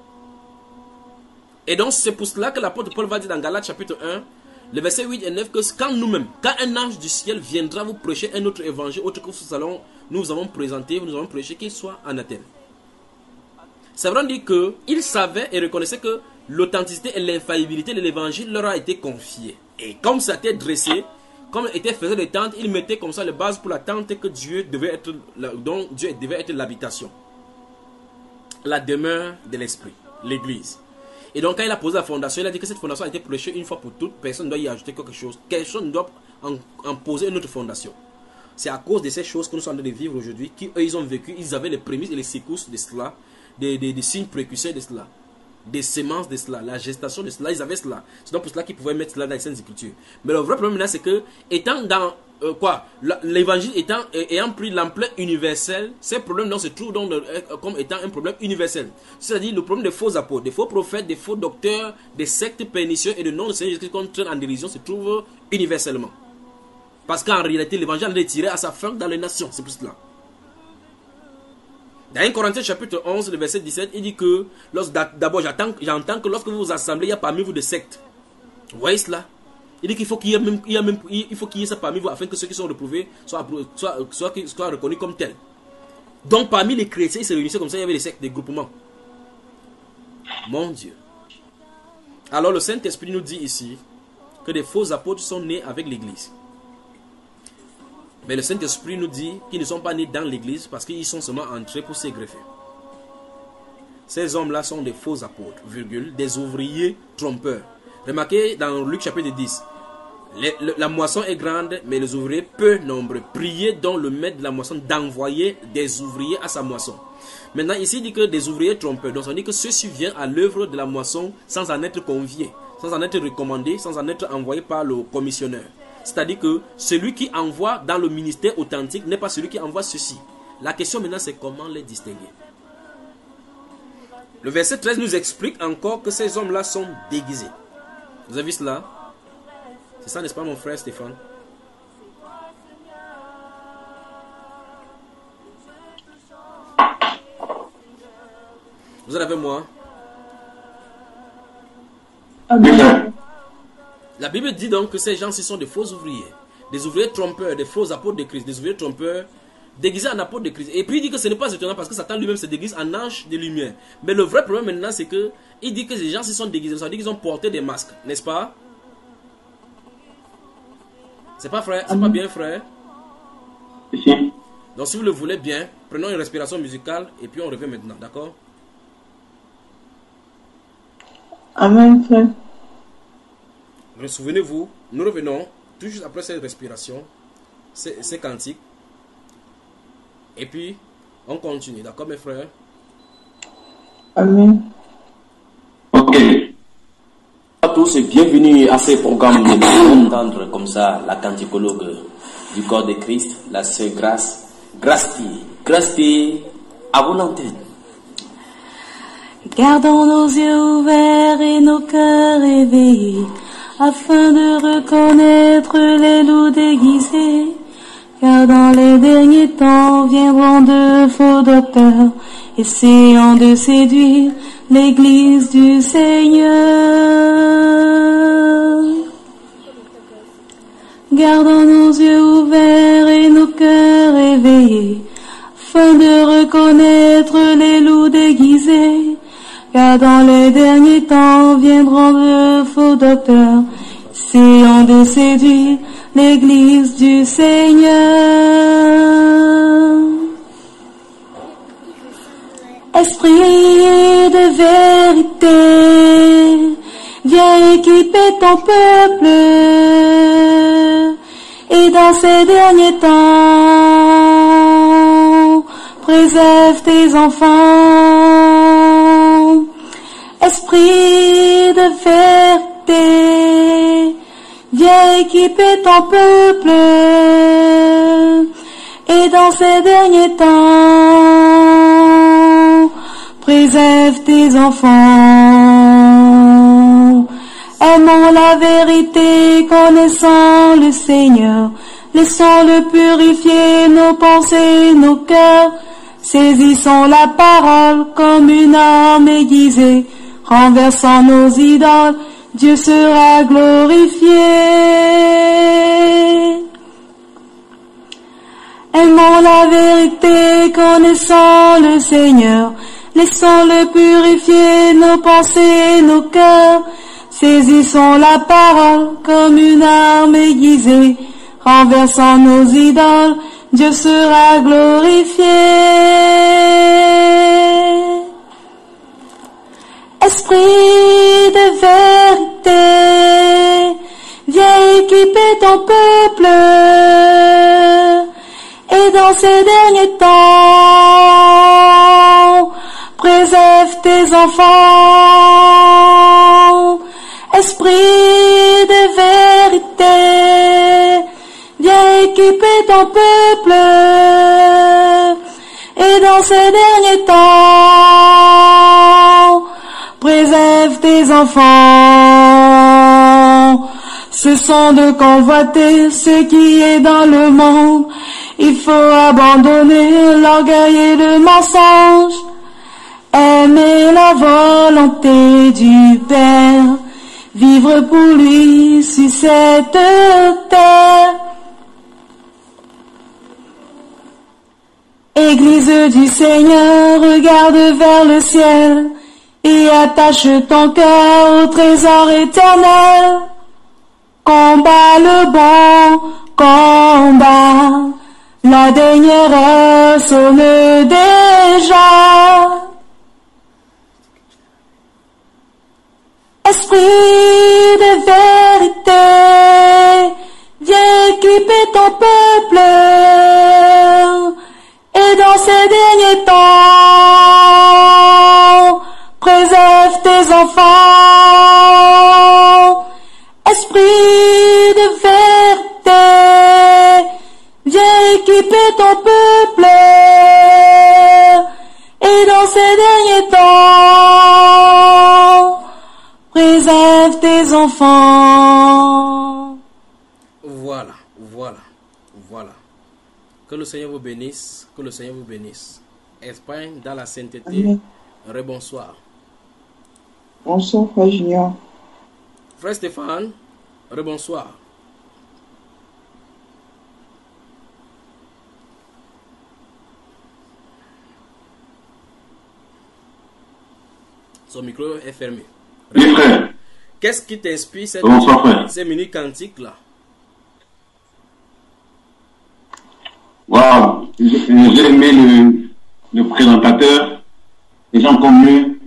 Et donc c'est pour cela que l'apôtre Paul va dire dans Galates chapitre un, le verset huit et neuf, que quand nous-mêmes, quand un ange du ciel viendra vous prêcher un autre évangile, autre que ce salon, nous avons présenté, nous avons prêché, qu'il soit anathème. Ça veut dire qu'ils savaient et reconnaissaient que l'authenticité et l'infaillibilité de l'évangile leur a été confiée. Et comme ça a été dressé, comme était faisait des tentes, ils mettaient comme ça les bases pour la tente que Dieu devait être, dont Dieu devait être l'habitation. La demeure de l'esprit, l'église. Et donc quand il a posé la fondation, il a dit que cette fondation a été prêchée une fois pour toutes, personne ne doit y ajouter quelque chose, personne ne doit en, en poser une autre fondation. C'est à cause de ces choses que nous sommes en train de vivre aujourd'hui, qu'eux ils ont vécu, ils avaient les prémices et les secousses de cela, des, des, des signes précurseurs de cela, des semences de cela, la gestation de cela, ils avaient cela. C'est donc pour cela qu'ils pouvaient mettre cela dans les Saintes Écritures. Mais le vrai problème là, c'est que, étant dans, euh, quoi, l'évangile étant, euh, ayant pris l'ampleur universelle, ces problèmes là se trouvent donc euh, comme étant un problème universel. C'est-à-dire le problème des faux apôtres, des faux prophètes, des faux docteurs, des sectes pernicieux et de noms de Seigneur Jésus-Christ qu'on traîne en dérision se trouve universellement. Parce qu'en réalité, l'évangile est tiré à sa fin dans les nations. C'est pour cela. Dans un Corinthiens chapitre onze, le verset dix-sept, il dit que d'abord j'entends que lorsque vous vous assemblez, il y a parmi vous des sectes. Vous voyez cela? Il dit qu'il faut qu'il y ait même, il y a même, il faut qu'il y ait ça parmi vous afin que ceux qui sont reprouvés soient, soient, soient, soient reconnus comme tels. Donc parmi les chrétiens, ils se réunissaient comme ça, il y avait des sectes, des groupements. Mon Dieu. Alors le Saint-Esprit nous dit ici que des faux apôtres sont nés avec l'Église. Mais le Saint-Esprit nous dit qu'ils ne sont pas nés dans l'Église parce qu'ils sont seulement entrés pour s'égreffer. Ces hommes-là sont des faux apôtres, virgule, des ouvriers trompeurs. Remarquez dans Luc chapitre dix, les, le, la moisson est grande, mais les ouvriers peu nombreux. Priez donc le maître de la moisson d'envoyer des ouvriers à sa moisson. Maintenant, ici, il dit que des ouvriers trompeurs. Donc, on dit que ceux-ci viennent à l'œuvre de la moisson sans en être conviés, sans en être recommandés, sans en être envoyés par le commissionneur. C'est-à-dire que celui qui envoie dans le ministère authentique n'est pas celui qui envoie ceci. La question maintenant, c'est comment les distinguer. Le verset treize nous explique encore que ces hommes-là sont déguisés. Vous avez vu cela? C'est ça, n'est-ce pas, mon frère Stéphane? Vous êtes avec moi? Amen. La Bible dit donc que ces gens-ci sont des faux ouvriers, des ouvriers trompeurs, des faux apôtres de Christ, des ouvriers trompeurs déguisés en apôtres de Christ. Et puis il dit que ce n'est pas étonnant parce que Satan lui-même se déguise en ange de lumière. Mais le vrai problème maintenant, c'est que il dit que ces gens-ci sont déguisés, ça veut dire qu'ils ont porté des masques, n'est-ce pas? C'est pas frère, c'est pas bien, frère? Si. Donc si vous le voulez bien, prenons une respiration musicale et puis on revient maintenant, d'accord? Amen, frère. Souvenez-vous, nous revenons tout juste après cette respiration, ces, ces cantiques. Et puis, on continue, d'accord mes frères? Amen. Ok. À tous et bienvenue à ce programme de entendre comme ça la canticologue du corps de Christ, la sœur Grace. Grace, Grace, à vos antennes. Gardons nos yeux ouverts et nos cœurs éveillés, afin de reconnaître les loups déguisés. Car dans les derniers temps viendront de faux docteurs, essayant de séduire l'Église du Seigneur. Gardons nos yeux ouverts et nos cœurs éveillés, afin de reconnaître les loups déguisés. Car dans les derniers temps viendront de faux docteurs, essayant de séduire l'Église du Seigneur. Esprit de vérité, viens équiper ton peuple, et dans ces derniers temps, préserve tes enfants. Esprit de vérité, viens équiper ton peuple, et dans ces derniers temps, préserve tes enfants. Aimons la vérité, connaissant le Seigneur, laissons-le purifier nos pensées, nos cœurs, saisissons la parole comme une arme aiguisée, renversant nos idoles, Dieu sera glorifié. Aimons la vérité, connaissant le Seigneur, laissons-le purifier nos pensées, nos cœurs, saisissons la parole comme une arme aiguisée, renversant nos idoles, Dieu sera glorifié. Esprit de vérité, viens équiper ton peuple, et dans ces derniers temps, préserve tes enfants. Esprit de vérité, viens équiper ton peuple, et dans ces derniers temps, préserve tes enfants. ce sont de convoiter ce qui est dans le monde. Il faut abandonner l'orgueil et le mensonge, aimer la volonté du Père, vivre pour lui sur cette terre. Église du Seigneur, regarde vers le ciel et attache ton cœur au trésor éternel. Combat le bon combat, la dernière heure sonne déjà. Esprit de vérité, viens équiper ton peuple. Et dans ces derniers temps, préserve tes enfants. Esprit de vérité, viens équiper ton peuple. Et dans ces derniers temps, préserve tes enfants. Voilà, voilà, voilà. Que le Seigneur vous bénisse, que le Seigneur vous bénisse. Espagne dans la sainteté. Amen. Rebonsoir. Bonsoir, Frère Junior. Frère Stéphane, rebonsoir. Son micro est fermé. Oui, frère. Qu'est-ce qui t'inspire cette, Bonsoir, frère. ces mini cantiques là? Waouh, j'ai j'ai aimé le, le présentateur, les gens comme mieux,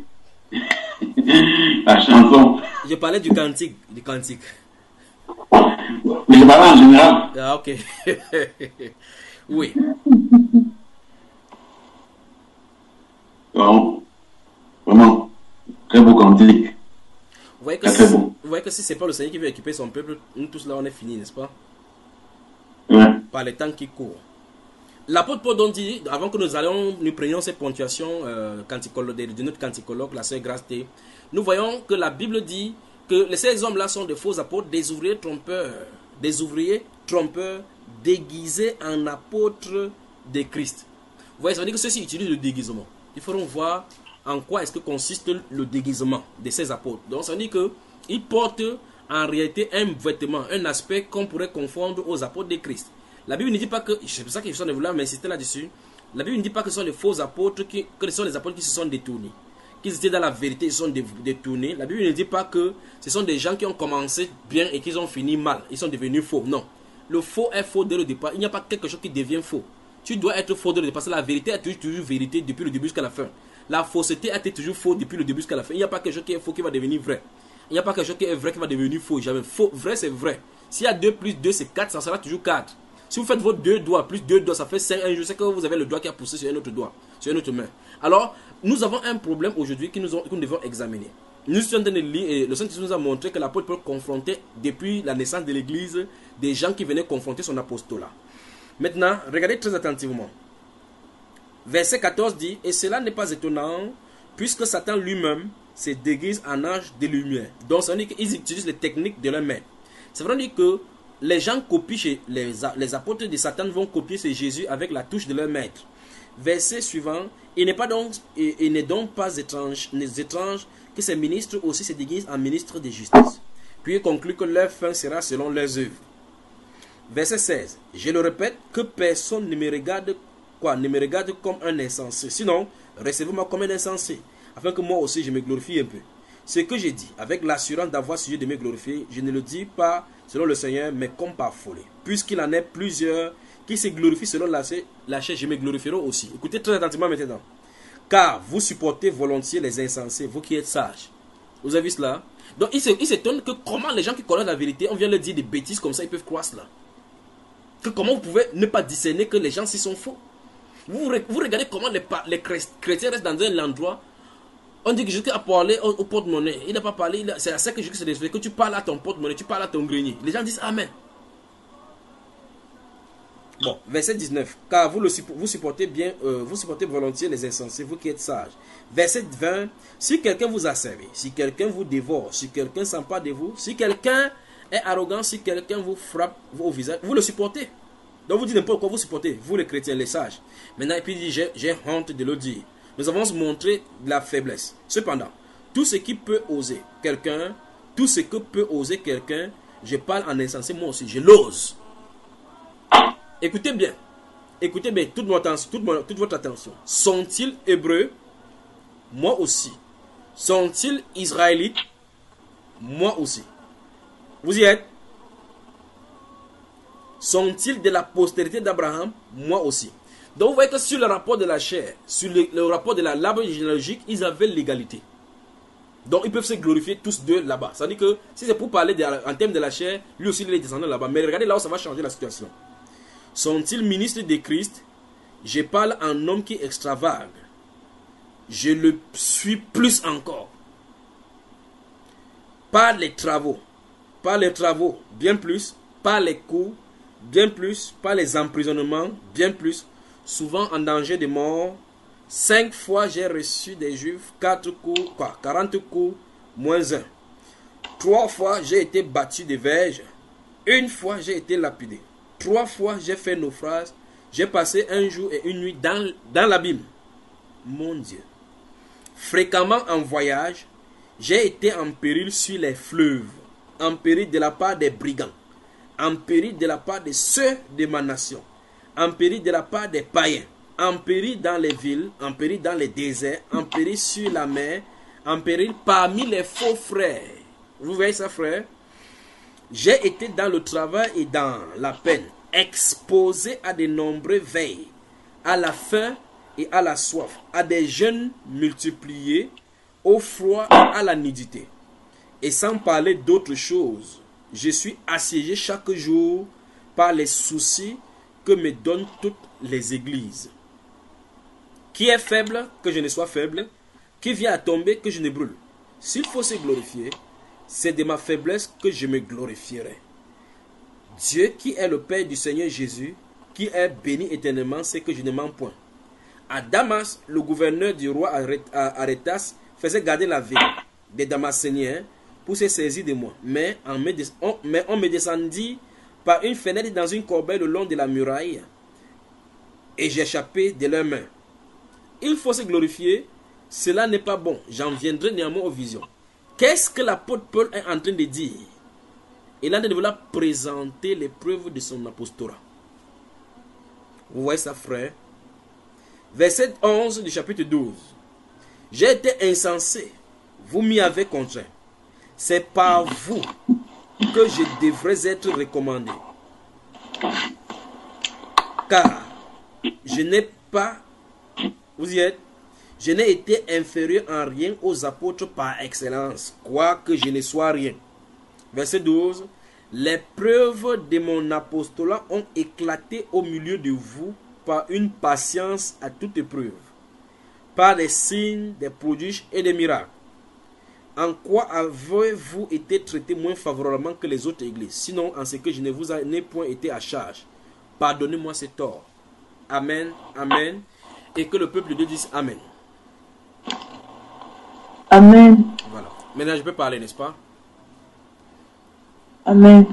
la chanson. Je parlais du cantique, du cantique. Mais je parlais en général. Ah ok. Oui. Wow. Vraiment, très beau cantique. Vous voyez que Très, si, très beau. vous voyez que si c'est pas le Seigneur qui veut équiper son peuple, nous tous là on est finis, n'est-ce pas? Ouais. Par les temps qui courent. L'apôtre Paul donc dit, avant que nous allions, nous prenions cette ponctuation euh, canticolo- de, de notre canticologue, la sœur Grace T, nous voyons que la Bible dit que ces hommes-là sont de faux apôtres, des ouvriers trompeurs, des ouvriers trompeurs déguisés en apôtres de Christ. Vous voyez, ça veut dire que ceux-ci utilisent le déguisement. Il faudra voir en quoi est-ce que consiste le déguisement de ces apôtres. Donc ça veut dire qu'ils portent en réalité un vêtement, un aspect qu'on pourrait confondre aux apôtres de Christ. La Bible ne dit pas que, c'est pour ça que je suis en train d'insister là-dessus, la Bible ne dit pas que ce sont les faux apôtres, qui, que ce sont les apôtres qui se sont détournés, qu'ils étaient dans la vérité, ils se sont détournés. La Bible ne dit pas que ce sont des gens qui ont commencé bien et qui ont fini mal, ils sont devenus faux. Non, le faux est faux dès le départ, il n'y a pas quelque chose qui devient faux. Tu dois être faux dès le départ, la vérité est toujours, toujours vérité depuis le début jusqu'à la fin. La fausseté a été toujours faux depuis le début jusqu'à la fin. Il n'y a pas quelque chose qui est faux qui va devenir vrai. Il n'y a pas quelque chose qui est vrai qui va devenir faux. Jamais faux, vrai c'est vrai. S'il y a deux plus deux c'est quatre, ça sera toujours quatre. Si vous faites vos deux doigts, plus deux doigts, ça fait cinq. Je sais que vous avez le doigt qui a poussé sur un autre doigt, sur une autre main. Alors, nous avons un problème aujourd'hui que nous, que nous devons examiner. Nous sommes en train de lire, et le Saint-Esprit nous a montré que l'apôtre Paul confrontait, depuis la naissance de l'Église, des gens qui venaient confronter son apostolat. Maintenant, regardez très attentivement. Verset quatorze dit, et cela n'est pas étonnant, puisque Satan lui-même se déguise en ange de lumière. Donc, ça veut dire qu'ils utilisent les techniques de leur maître. Ça veut dire que les gens copient chez les, les apôtres de Satan vont copier chez Jésus avec la touche de leur maître. Verset suivant, il n'est pas donc, il n'est donc pas étrange, étrange que ces ministres aussi se déguisent en ministres de justice. Puis il conclut que leur fin sera selon leurs œuvres. Verset seize, je le répète, que personne ne me regarde quoi, ne me regarde comme un insensé. Sinon, recevez-moi comme un insensé, afin que moi aussi je me glorifie un peu. Ce que j'ai dit, avec l'assurance d'avoir sujet de me glorifier, je ne le dis pas selon le Seigneur, mais comme par folie. Puisqu'il en est plusieurs qui se glorifient selon la, la chair, je me glorifierai aussi. Écoutez très attentivement maintenant. Car vous supportez volontiers les insensés, vous qui êtes sages. Vous avez vu cela? Donc il s'étonne que comment les gens qui connaissent la vérité, on vient leur dire des bêtises comme ça, ils peuvent croire cela. Que comment vous pouvez ne pas discerner que les gens s'y sont faux. Vous, vous regardez comment les, les chrétiens restent dans un endroit. On dit que Jésus a parlé au, au porte-monnaie. Il n'a pas parlé. C'est à ça que Jésus s'est référé. Que tu parles à ton porte-monnaie, tu parles à ton grenier. Les gens disent Amen. Bon, verset dix-neuf. Car vous, le, vous, supportez bien, euh, vous supportez volontiers les insensés, vous qui êtes sages. Verset vingt. Si quelqu'un vous asservit, si quelqu'un vous dévore, si quelqu'un s'empare de vous, si quelqu'un est arrogant si quelqu'un vous frappe au visage. Vous le supportez. Donc vous dites n'importe quoi, vous supportez. Vous les chrétiens, les sages. Maintenant, et puis il dit, j'ai honte de le dire. Nous avons montré de la faiblesse. Cependant, tout ce qui peut oser quelqu'un, tout ce que peut oser quelqu'un, je parle en insensé, moi aussi, je l'ose. Écoutez bien. Écoutez bien, toute, votre, toute, toute votre attention. Sont-ils hébreux? Moi aussi. Sont-ils israélites? Moi aussi. Vous y êtes? Sont-ils de la postérité d'Abraham? Moi aussi. Donc vous voyez que sur le rapport de la chair, sur le, le rapport de la l'arbre généalogique, ils avaient l'égalité. Donc ils peuvent se glorifier tous deux là-bas. Ça veut dire que si c'est pour parler de, en termes de la chair, lui aussi il est descendant là-bas. Mais regardez là où ça va changer la situation. Sont-ils ministres de Christ? Je parle en homme qui extravague. Je le suis plus encore. Par les travaux. Par les travaux, bien plus. Par les coups, bien plus. Par les emprisonnements, bien plus. Souvent en danger de mort. Cinq fois j'ai reçu des Juifs, quatre coups, quoi, quarante coups, moins un. Trois fois j'ai été battu de verge. Une fois j'ai été lapidé. Trois fois j'ai fait naufrage. J'ai passé un jour et une nuit dans, dans l'abîme. Mon Dieu. Fréquemment en voyage, j'ai été en péril sur les fleuves. En péril de la part des brigands. En péril de la part de ceux de ma nation. En péril de la part des païens. En péril dans les villes, en péril dans les déserts, en péril sur la mer, en péril parmi les faux frères. Vous voyez ça, frère? J'ai été dans le travail et dans la peine, exposé à de nombreux veilles, à la faim et à la soif, à des jeûnes multipliés, au froid et à la nudité. Et sans parler d'autres choses, je suis assiégé chaque jour par les soucis que me donnent toutes les églises. Qui est faible, que je ne sois faible. Qui vient à tomber, que je ne brûle. S'il faut se glorifier, c'est de ma faiblesse que je me glorifierai. Dieu qui est le Père du Seigneur Jésus, qui est béni éternellement, c'est que je ne mens point. À Damas, le gouverneur du roi Arétas faisait garder la ville des Damascéniens pour se saisir de moi. Mais on me, on, mais on me descendit par une fenêtre dans une corbeille le long de la muraille et j'ai échappé de leurs mains. Il faut se glorifier, cela n'est pas bon. J'en viendrai néanmoins aux visions. Qu'est-ce que l'apôtre Paul est en train de dire? Il est en train de vouloir présenter les preuves de son apostolat. Vous voyez ça, frère? Verset onze du chapitre douze. J'ai été insensé, vous m'y avez contraint. C'est par vous que je devrais être recommandé. Car je n'ai pas, vous y êtes, je n'ai été inférieur en rien aux apôtres par excellence, quoique je ne sois rien. Verset douze. Les preuves de mon apostolat ont éclaté au milieu de vous par une patience à toute épreuve, par des signes, des prodiges et des miracles. En quoi avez-vous été traité moins favorablement que les autres églises? Sinon, en ce que je ne vous ai point été à charge. Pardonnez-moi ces torts. Amen, amen. Et que le peuple de Dieu dise Amen. Amen. Voilà. Maintenant, je peux parler, n'est-ce pas? Amen.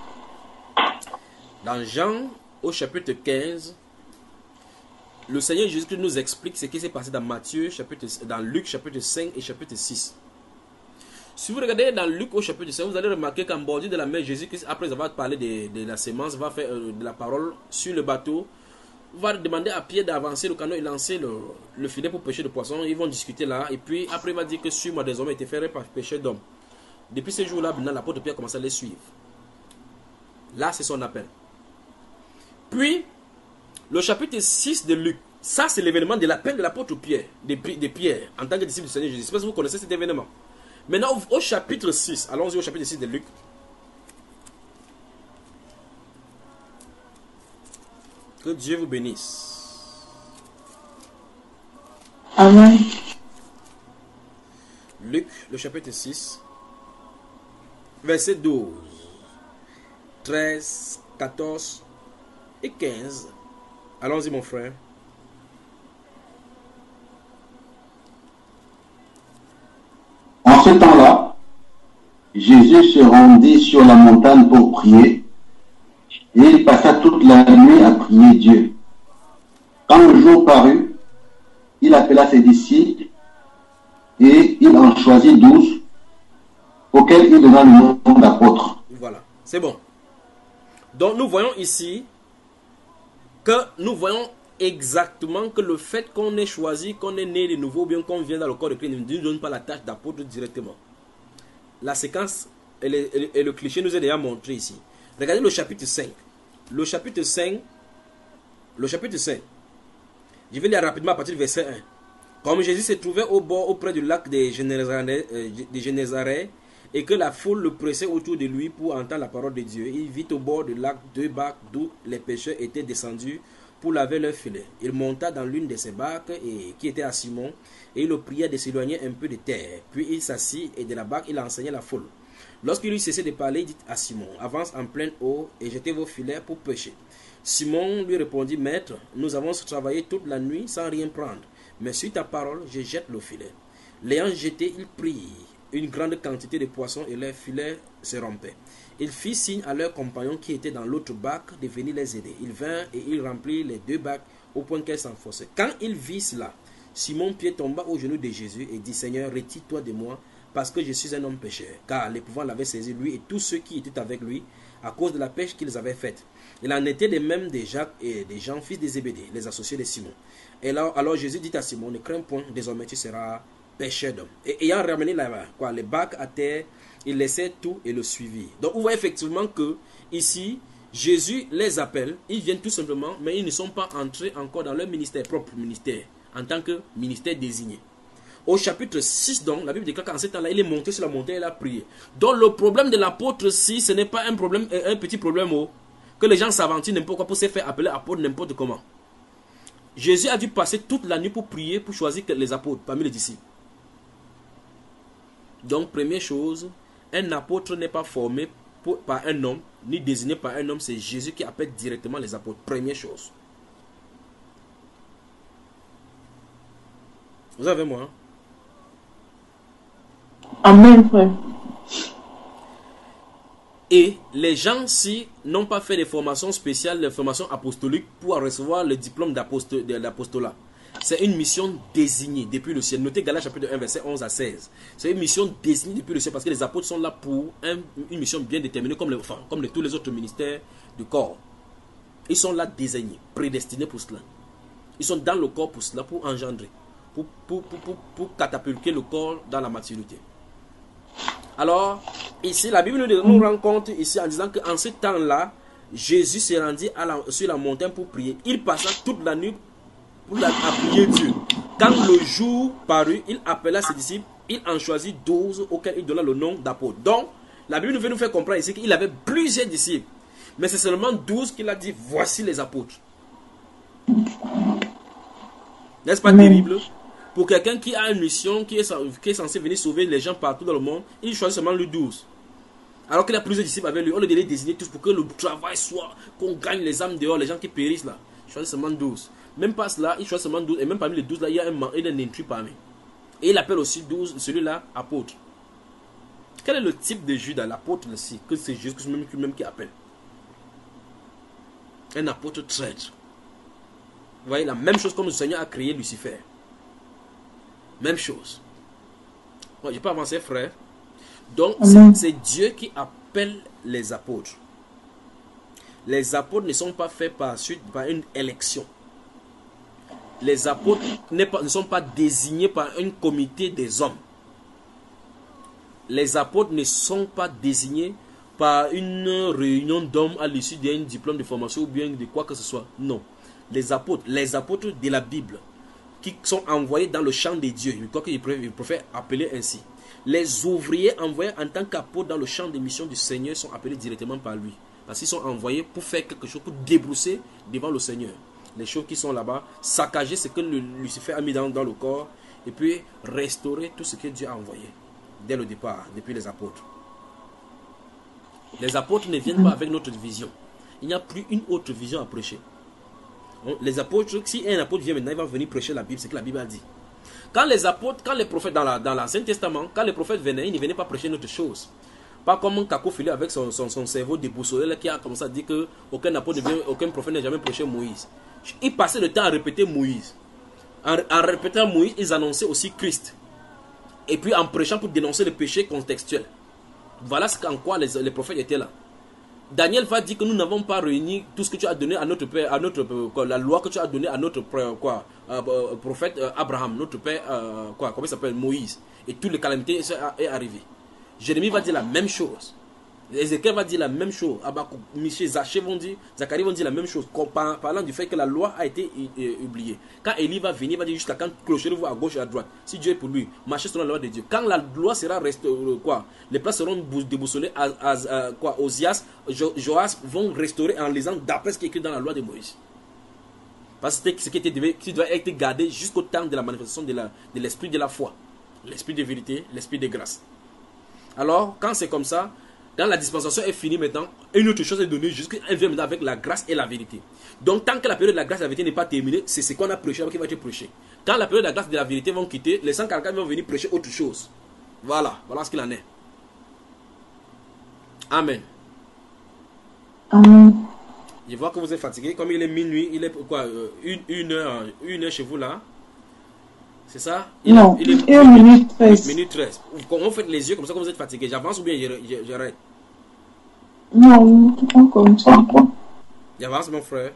Dans Jean, au chapitre quinze, le Seigneur Jésus-Christ nous explique ce qui s'est passé dans Matthieu, chapitre, dans Luc, chapitre cinq et chapitre six. Si vous regardez dans Luc, au chapitre cinq, vous allez remarquer qu'en bordure de la mer, Jésus-Christ, après avoir parlé de, de la sémence, va faire euh, de la parole sur le bateau, va demander à Pierre d'avancer le canot et lancer le, le filet pour pêcher de poissons. Ils vont discuter là, et puis après, il va dire que suis-moi désormais, été fait par péché d'homme. Depuis ce jour-là, l'apôtre Pierre commence à les suivre. Là, c'est son appel. Puis, le chapitre six de Luc, ça c'est l'événement de l'appel de l'apôtre Pierre, de, de Pierre, en tant que disciple du Seigneur Jésus. Je ne sais pas si vous connaissez cet événement. Maintenant, au, au chapitre six, allons-y au chapitre six de Luc. Que Dieu vous bénisse. Amen. Luc, le chapitre six. Verset douze, treize, quatorze et quinze. Allons-y, mon frère. En ce temps-là, Jésus se rendit sur la montagne pour prier et il passa toute la nuit à prier Dieu. Quand le jour parut, il appela ses disciples et il en choisit douze auxquels il donna le nom d'apôtres. Voilà, c'est bon. Donc nous voyons ici que nous voyons exactement que le fait qu'on ait choisi, qu'on est né de nouveau, ou bien qu'on vient dans le corps de Christ, ne nous donne pas la tâche d'apôtre directement. La séquence et le, et le cliché nous est déjà montré ici. Regardez le chapitre cinq. Le chapitre cinq, le chapitre cinq, je vais lire rapidement à partir du verset un. Comme Jésus se trouvait au bord, auprès du lac des Génézareth, et que la foule le pressait autour de lui pour entendre la parole de Dieu, il vit au bord du lac deux barques d'où les pêcheurs étaient descendus pour laver leurs filets. Il monta dans l'une de ces barques et, qui était à Simon, et il le pria de s'éloigner un peu de terre. Puis il s'assit et de la barque il enseignait la foule. Lorsqu'il eut cessé de parler, il dit à Simon, avance en pleine eau et jetez vos filets pour pêcher. Simon lui répondit, maître, nous avons travaillé toute la nuit sans rien prendre, mais sur ta parole, je jette le filet. L'ayant jeté, il prit une grande quantité de poissons et leurs filets se rompaient. Il fit signe à leurs compagnons qui étaient dans l'autre barque de venir les aider. Ils vinrent et ils remplirent les deux barques au point qu'elles s'enfonçaient. Quand il vit cela, Simon-Pierre tomba aux genoux de Jésus et dit, Seigneur, retire-toi de moi, parce que je suis un homme pécheur. Car l'épouvante l'avait saisi, lui et tous ceux qui étaient avec lui, à cause de la pêche qu'ils avaient faite. Il en était de même de Jacques et de Jean, fils de Zébédée, les associés de Simon. Et là, alors Jésus dit à Simon, ne crains point, désormais tu seras pêcheur d'hommes. Et ayant ramené la, quoi, les barques à terre, il laissait tout et le suivit. Donc vous voyez effectivement que ici, Jésus les appelle, ils viennent tout simplement, mais ils ne sont pas entrés encore dans leur ministère, propre ministère, en tant que ministère désigné. Au chapitre six, donc, la Bible déclare qu'en ce temps-là, il est monté sur la montagne et il a prié. Donc le problème de l'apôtre, si ce n'est pas un problème, un petit problème, oh, que les gens s'aventurent n'importe quoi pour se faire appeler apôtre n'importe comment. Jésus a dû passer toute la nuit pour prier, pour choisir les apôtres parmi les disciples. Donc, première chose, un apôtre n'est pas formé pour, par un homme, ni désigné par un homme, c'est Jésus qui appelle directement les apôtres. Première chose. Vous avez moi, hein? Amen, frère. Et les gens, si n'ont pas fait des formations spéciales, des formations apostoliques pour recevoir le diplôme de l'apostolat, c'est une mission désignée depuis le ciel. Notez Galates chapitre un, verset onze à seize. C'est une mission désignée depuis le ciel parce que les apôtres sont là pour un, une mission bien déterminée comme, les, enfin, comme les, tous les autres ministères du corps. Ils sont là désignés, prédestinés pour cela. Ils sont dans le corps pour cela, pour engendrer, pour, pour, pour, pour, pour catapulter le corps dans la maturité. Alors, ici, la Bible nous rend compte ici en disant qu'en ce temps-là, Jésus s'est rendu à la, sur la montagne pour prier. Il passa toute la nuit pour la, à prier Dieu. Quand le jour parut, il appela ses disciples, il en choisit douze auxquels il donna le nom d'apôtres. Donc, la Bible nous veut nous faire comprendre ici qu'il avait plusieurs disciples. Mais c'est seulement douze qu'il a dit, voici les apôtres. N'est-ce pas terrible? Pour quelqu'un qui a une mission, qui est, qui est censé venir sauver les gens partout dans le monde, il choisit seulement le douze. Alors qu'il a plusieurs disciples avec lui, on les désigner tous pour que le travail soit, qu'on gagne les âmes dehors, les gens qui périssent là. Il choisit seulement douze. Même pas cela, il choisit seulement douze. Et même parmi les douze là, il y a un, il y a un intrus parmi. Et il appelle aussi douze, celui-là, apôtre. Quel est le type de Judas, l'apôtre ici, que c'est Jésus même, même qui appelle? Un apôtre traître. Vous voyez, la même chose comme le Seigneur a créé Lucifer. Même chose. Bon, je peux avancer, frère. Donc, c'est Dieu qui appelle les apôtres. Les apôtres ne sont pas faits par suite par une élection. Les apôtres ne, pas, ne sont pas désignés par un comité des hommes. Les apôtres ne sont pas désignés par une réunion d'hommes à l'issue d'un diplôme de formation ou bien de quoi que ce soit. Non. Les apôtres, les apôtres de la Bible, qui sont envoyés dans le champ de Dieu, je crois qu'il préfère appeler ainsi. Les ouvriers envoyés en tant qu'apôtres dans le champ des missions du Seigneur sont appelés directement par lui. Parce qu'ils sont envoyés pour faire quelque chose, pour débrousser devant le Seigneur. Les choses qui sont là-bas, saccager ce que le Lucifer a mis dans, dans le corps, et puis restaurer tout ce que Dieu a envoyé dès le départ, depuis les apôtres. Les apôtres ne viennent pas avec notre vision. Il n'y a plus une autre vision à prêcher. Les apôtres, si un apôtre vient maintenant, il va venir prêcher la Bible, c'est ce que la Bible a dit. Quand les apôtres, quand les prophètes dans l'Ancien Testament, quand les prophètes venaient, ils ne venaient pas prêcher notre chose. Pas comme un cacophilie avec son, son, son cerveau déboussolé qui a commencé à dire qu'aucun apôtre, aucun prophète n'a jamais prêché Moïse. Ils passaient le temps à répéter Moïse. En, en répétant Moïse, ils annonçaient aussi Christ. Et puis en prêchant pour dénoncer le péché contextuel. Voilà ce qu'en quoi les, les prophètes étaient là. Daniel va dire que nous n'avons pas réuni tout ce que tu as donné à notre père, à notre quoi, la loi que tu as donnée à notre quoi, euh, prophète euh, Abraham, notre père, euh, quoi, comment il s'appelle, Moïse. Et toutes les calamités sont arrivées. Jérémie va dire la même chose. Ézéchiel va dire la même chose. Abakouk, Michée, Zachée vont dire, Zacharie vont dire la même chose. Parlant du fait que la loi a été oubliée. Quand Élie va venir, il va dire jusqu'à quand clocherez-vous à gauche et à droite. Si Dieu est pour lui, marchez selon la loi de Dieu. Quand la loi sera restaurée, quoi, les places seront déboussolées, à, à, à, quoi, Osias, jo, Joas vont restaurer en lisant d'après ce qui est écrit dans la loi de Moïse. Parce que ce qui, était, qui doit être gardé jusqu'au temps de la manifestation de l'esprit de, de la foi, l'esprit de vérité, l'esprit de grâce. Alors, quand c'est comme ça, quand la dispensation est finie maintenant, une autre chose est donnée jusqu'à vient maintenant avec la grâce et la vérité. Donc, tant que la période de la grâce et de la vérité n'est pas terminée, c'est ce qu'on a prêché qui va être prêché. Quand la période de la grâce et de la vérité vont quitter, les cent quarante-quatre vont venir prêcher autre chose. Voilà, voilà ce qu'il en est. Amen. Amen. Je vois que vous êtes fatigué. Comme il est minuit, il est quoi, une, une, heure, une heure chez vous là. C'est ça? Il Non, il est une minute treize. Minute treize. Comment vous faites les yeux comme ça quand vous êtes fatigué? J'avance ou bien j'arrête? Non, on continue. J'avance mon frère.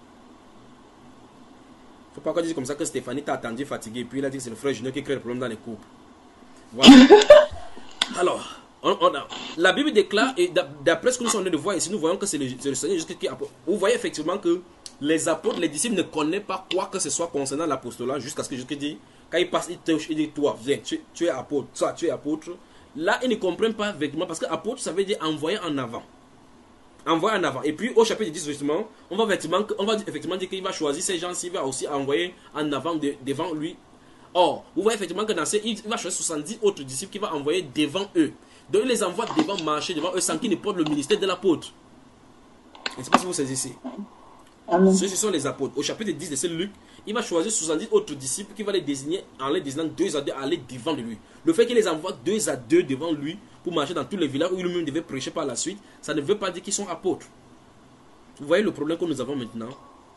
Faut pas qu'on dise comme ça que Stéphanie t'a attendu fatigué et puis il a dit que c'est le frère Junior qui crée le problème dans les couples. Voilà. Alors, on, on a, la Bible déclare, et d'après ce que nous sommes en train de voir ici, nous voyons que c'est le, le Seigneur Jésus qui apporte. Vous voyez effectivement que les apôtres, les disciples ne connaissent pas quoi que ce soit concernant l'apostolat jusqu'à ce que Jésus dit, quand il passe, il touche, il dit, toi, viens, tu, tu es apôtre, toi, tu es apôtre. Là, ils ne comprennent pas effectivement, parce que apôtre, ça veut dire envoyer en avant. Envoyer en avant. Et puis, au chapitre dix, justement, on va effectivement, on va effectivement dire qu'il va choisir ces gens-ci, il va aussi envoyer en avant de, devant lui. Or, vous voyez effectivement que dans ces, il va choisir soixante-dix autres disciples qu'il va envoyer devant eux. Donc, il les envoie devant, marcher devant eux sans qu'ils ne portent le ministère de l'apôtre. Je ne sais pas si vous saisissez. Ceux-ci sont les apôtres. Au chapitre dix de Saint Luc, il va choisir soixante-dix autres disciples qui va les désigner en les désignant deux à deux à aller devant de lui. Le fait qu'il les envoie deux à deux devant lui pour marcher dans tous les villages où lui-même devait prêcher par la suite, ça ne veut pas dire qu'ils sont apôtres. Vous voyez le problème que nous avons maintenant?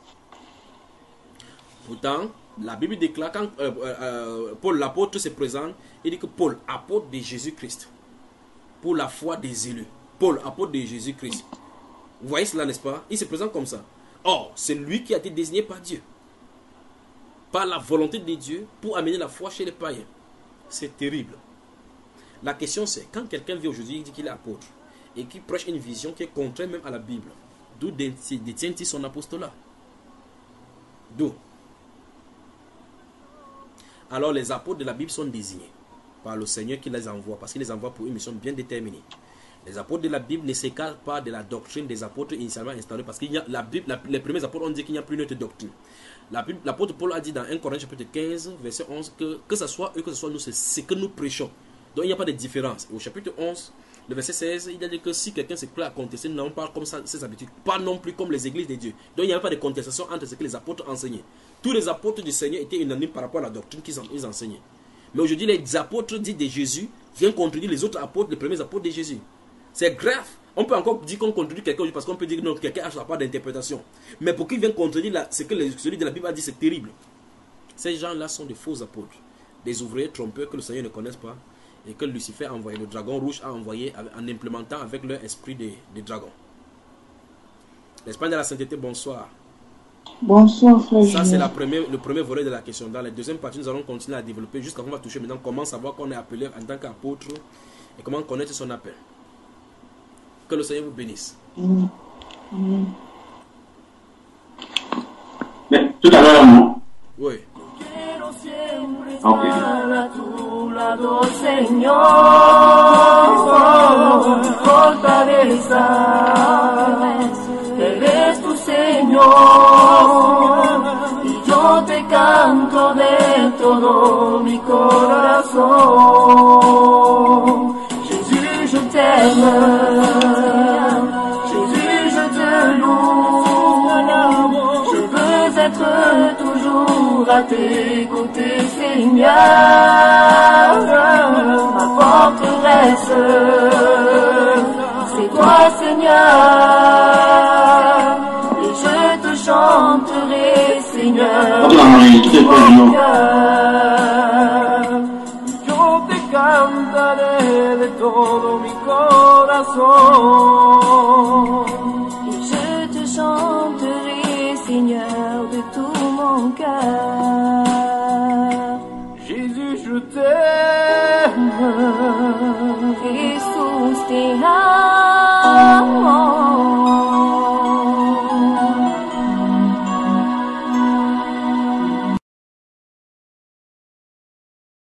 Pourtant, la Bible déclare quand euh, euh, Paul l'apôtre se présente, il dit que Paul, apôtre de Jésus-Christ, pour la foi des élus. Paul, apôtre de Jésus-Christ. Vous voyez cela, n'est-ce pas? Il se présente comme ça. Or, c'est lui qui a été désigné par Dieu, par la volonté de Dieu, pour amener la foi chez les païens. C'est terrible. La question c'est, quand quelqu'un vient aujourd'hui et dit qu'il est apôtre, et qui prêche une vision qui est contraire même à la Bible, d'où détient-il son apostolat? D'où? Alors les apôtres de la Bible sont désignés par le Seigneur qui les envoie, parce qu'il les envoie pour une mission bien déterminée. Les apôtres de la Bible ne s'écartent pas de la doctrine des apôtres initialement instaurée, parce qu'il y a la Bible, la, les premiers apôtres ont dit qu'il n'y a plus une doctrine. L'apôtre Paul a dit dans un Corinthiens chapitre quinze, verset onze, que que ce soit eux, que ce soit nous, c'est ce que nous prêchons. Donc il n'y a pas de différence. Et au chapitre onze, le verset seize, il a dit que si quelqu'un se plaît à contester, non pas comme ça, ses habitudes, pas non plus comme les églises de Dieu. Donc il n'y a pas de contestation entre ce que les apôtres enseignaient. Tous les apôtres du Seigneur étaient unanimes par rapport à la doctrine qu'ils enseignaient. Mais aujourd'hui, les apôtres dits de Jésus viennent contredire les autres apôtres, les premiers apôtres de Jésus. C'est grave. On peut encore dire qu'on contredit quelqu'un parce qu'on peut dire que non, quelqu'un a sa part d'interprétation. Mais pour qu'ils viennent contredire la, ce que les, celui de la Bible a dit, c'est terrible. Ces gens-là sont des faux apôtres, des ouvriers trompeurs que le Seigneur ne connaisse pas et que Lucifer a envoyé, le dragon rouge a envoyé en implémentant avec leur esprit de, de dragon. L'Espagne de la sainteté, bonsoir. Bonsoir, frère. Ça, c'est le premier volet de la question. Dans la deuxième partie, nous allons continuer à développer jusqu'à ce qu'on va toucher maintenant comment savoir qu'on est appelé en tant qu'apôtre et comment connaître son appel. Que le Seigneur vous bénisse. Mmh. Mmh. Mais tout à l'heure, non? Oui. Ok. Eres tu Señor, y yo te canto de todo mi corazón. Jésus, je t'aime, Jésus, je te loue, je veux être toujours pourra t'écouter, Seigneur, ma forteresse. C'est toi, Seigneur, et je te chanterai, Seigneur, mon cœur. Yo te cantaré de todo mi corazón.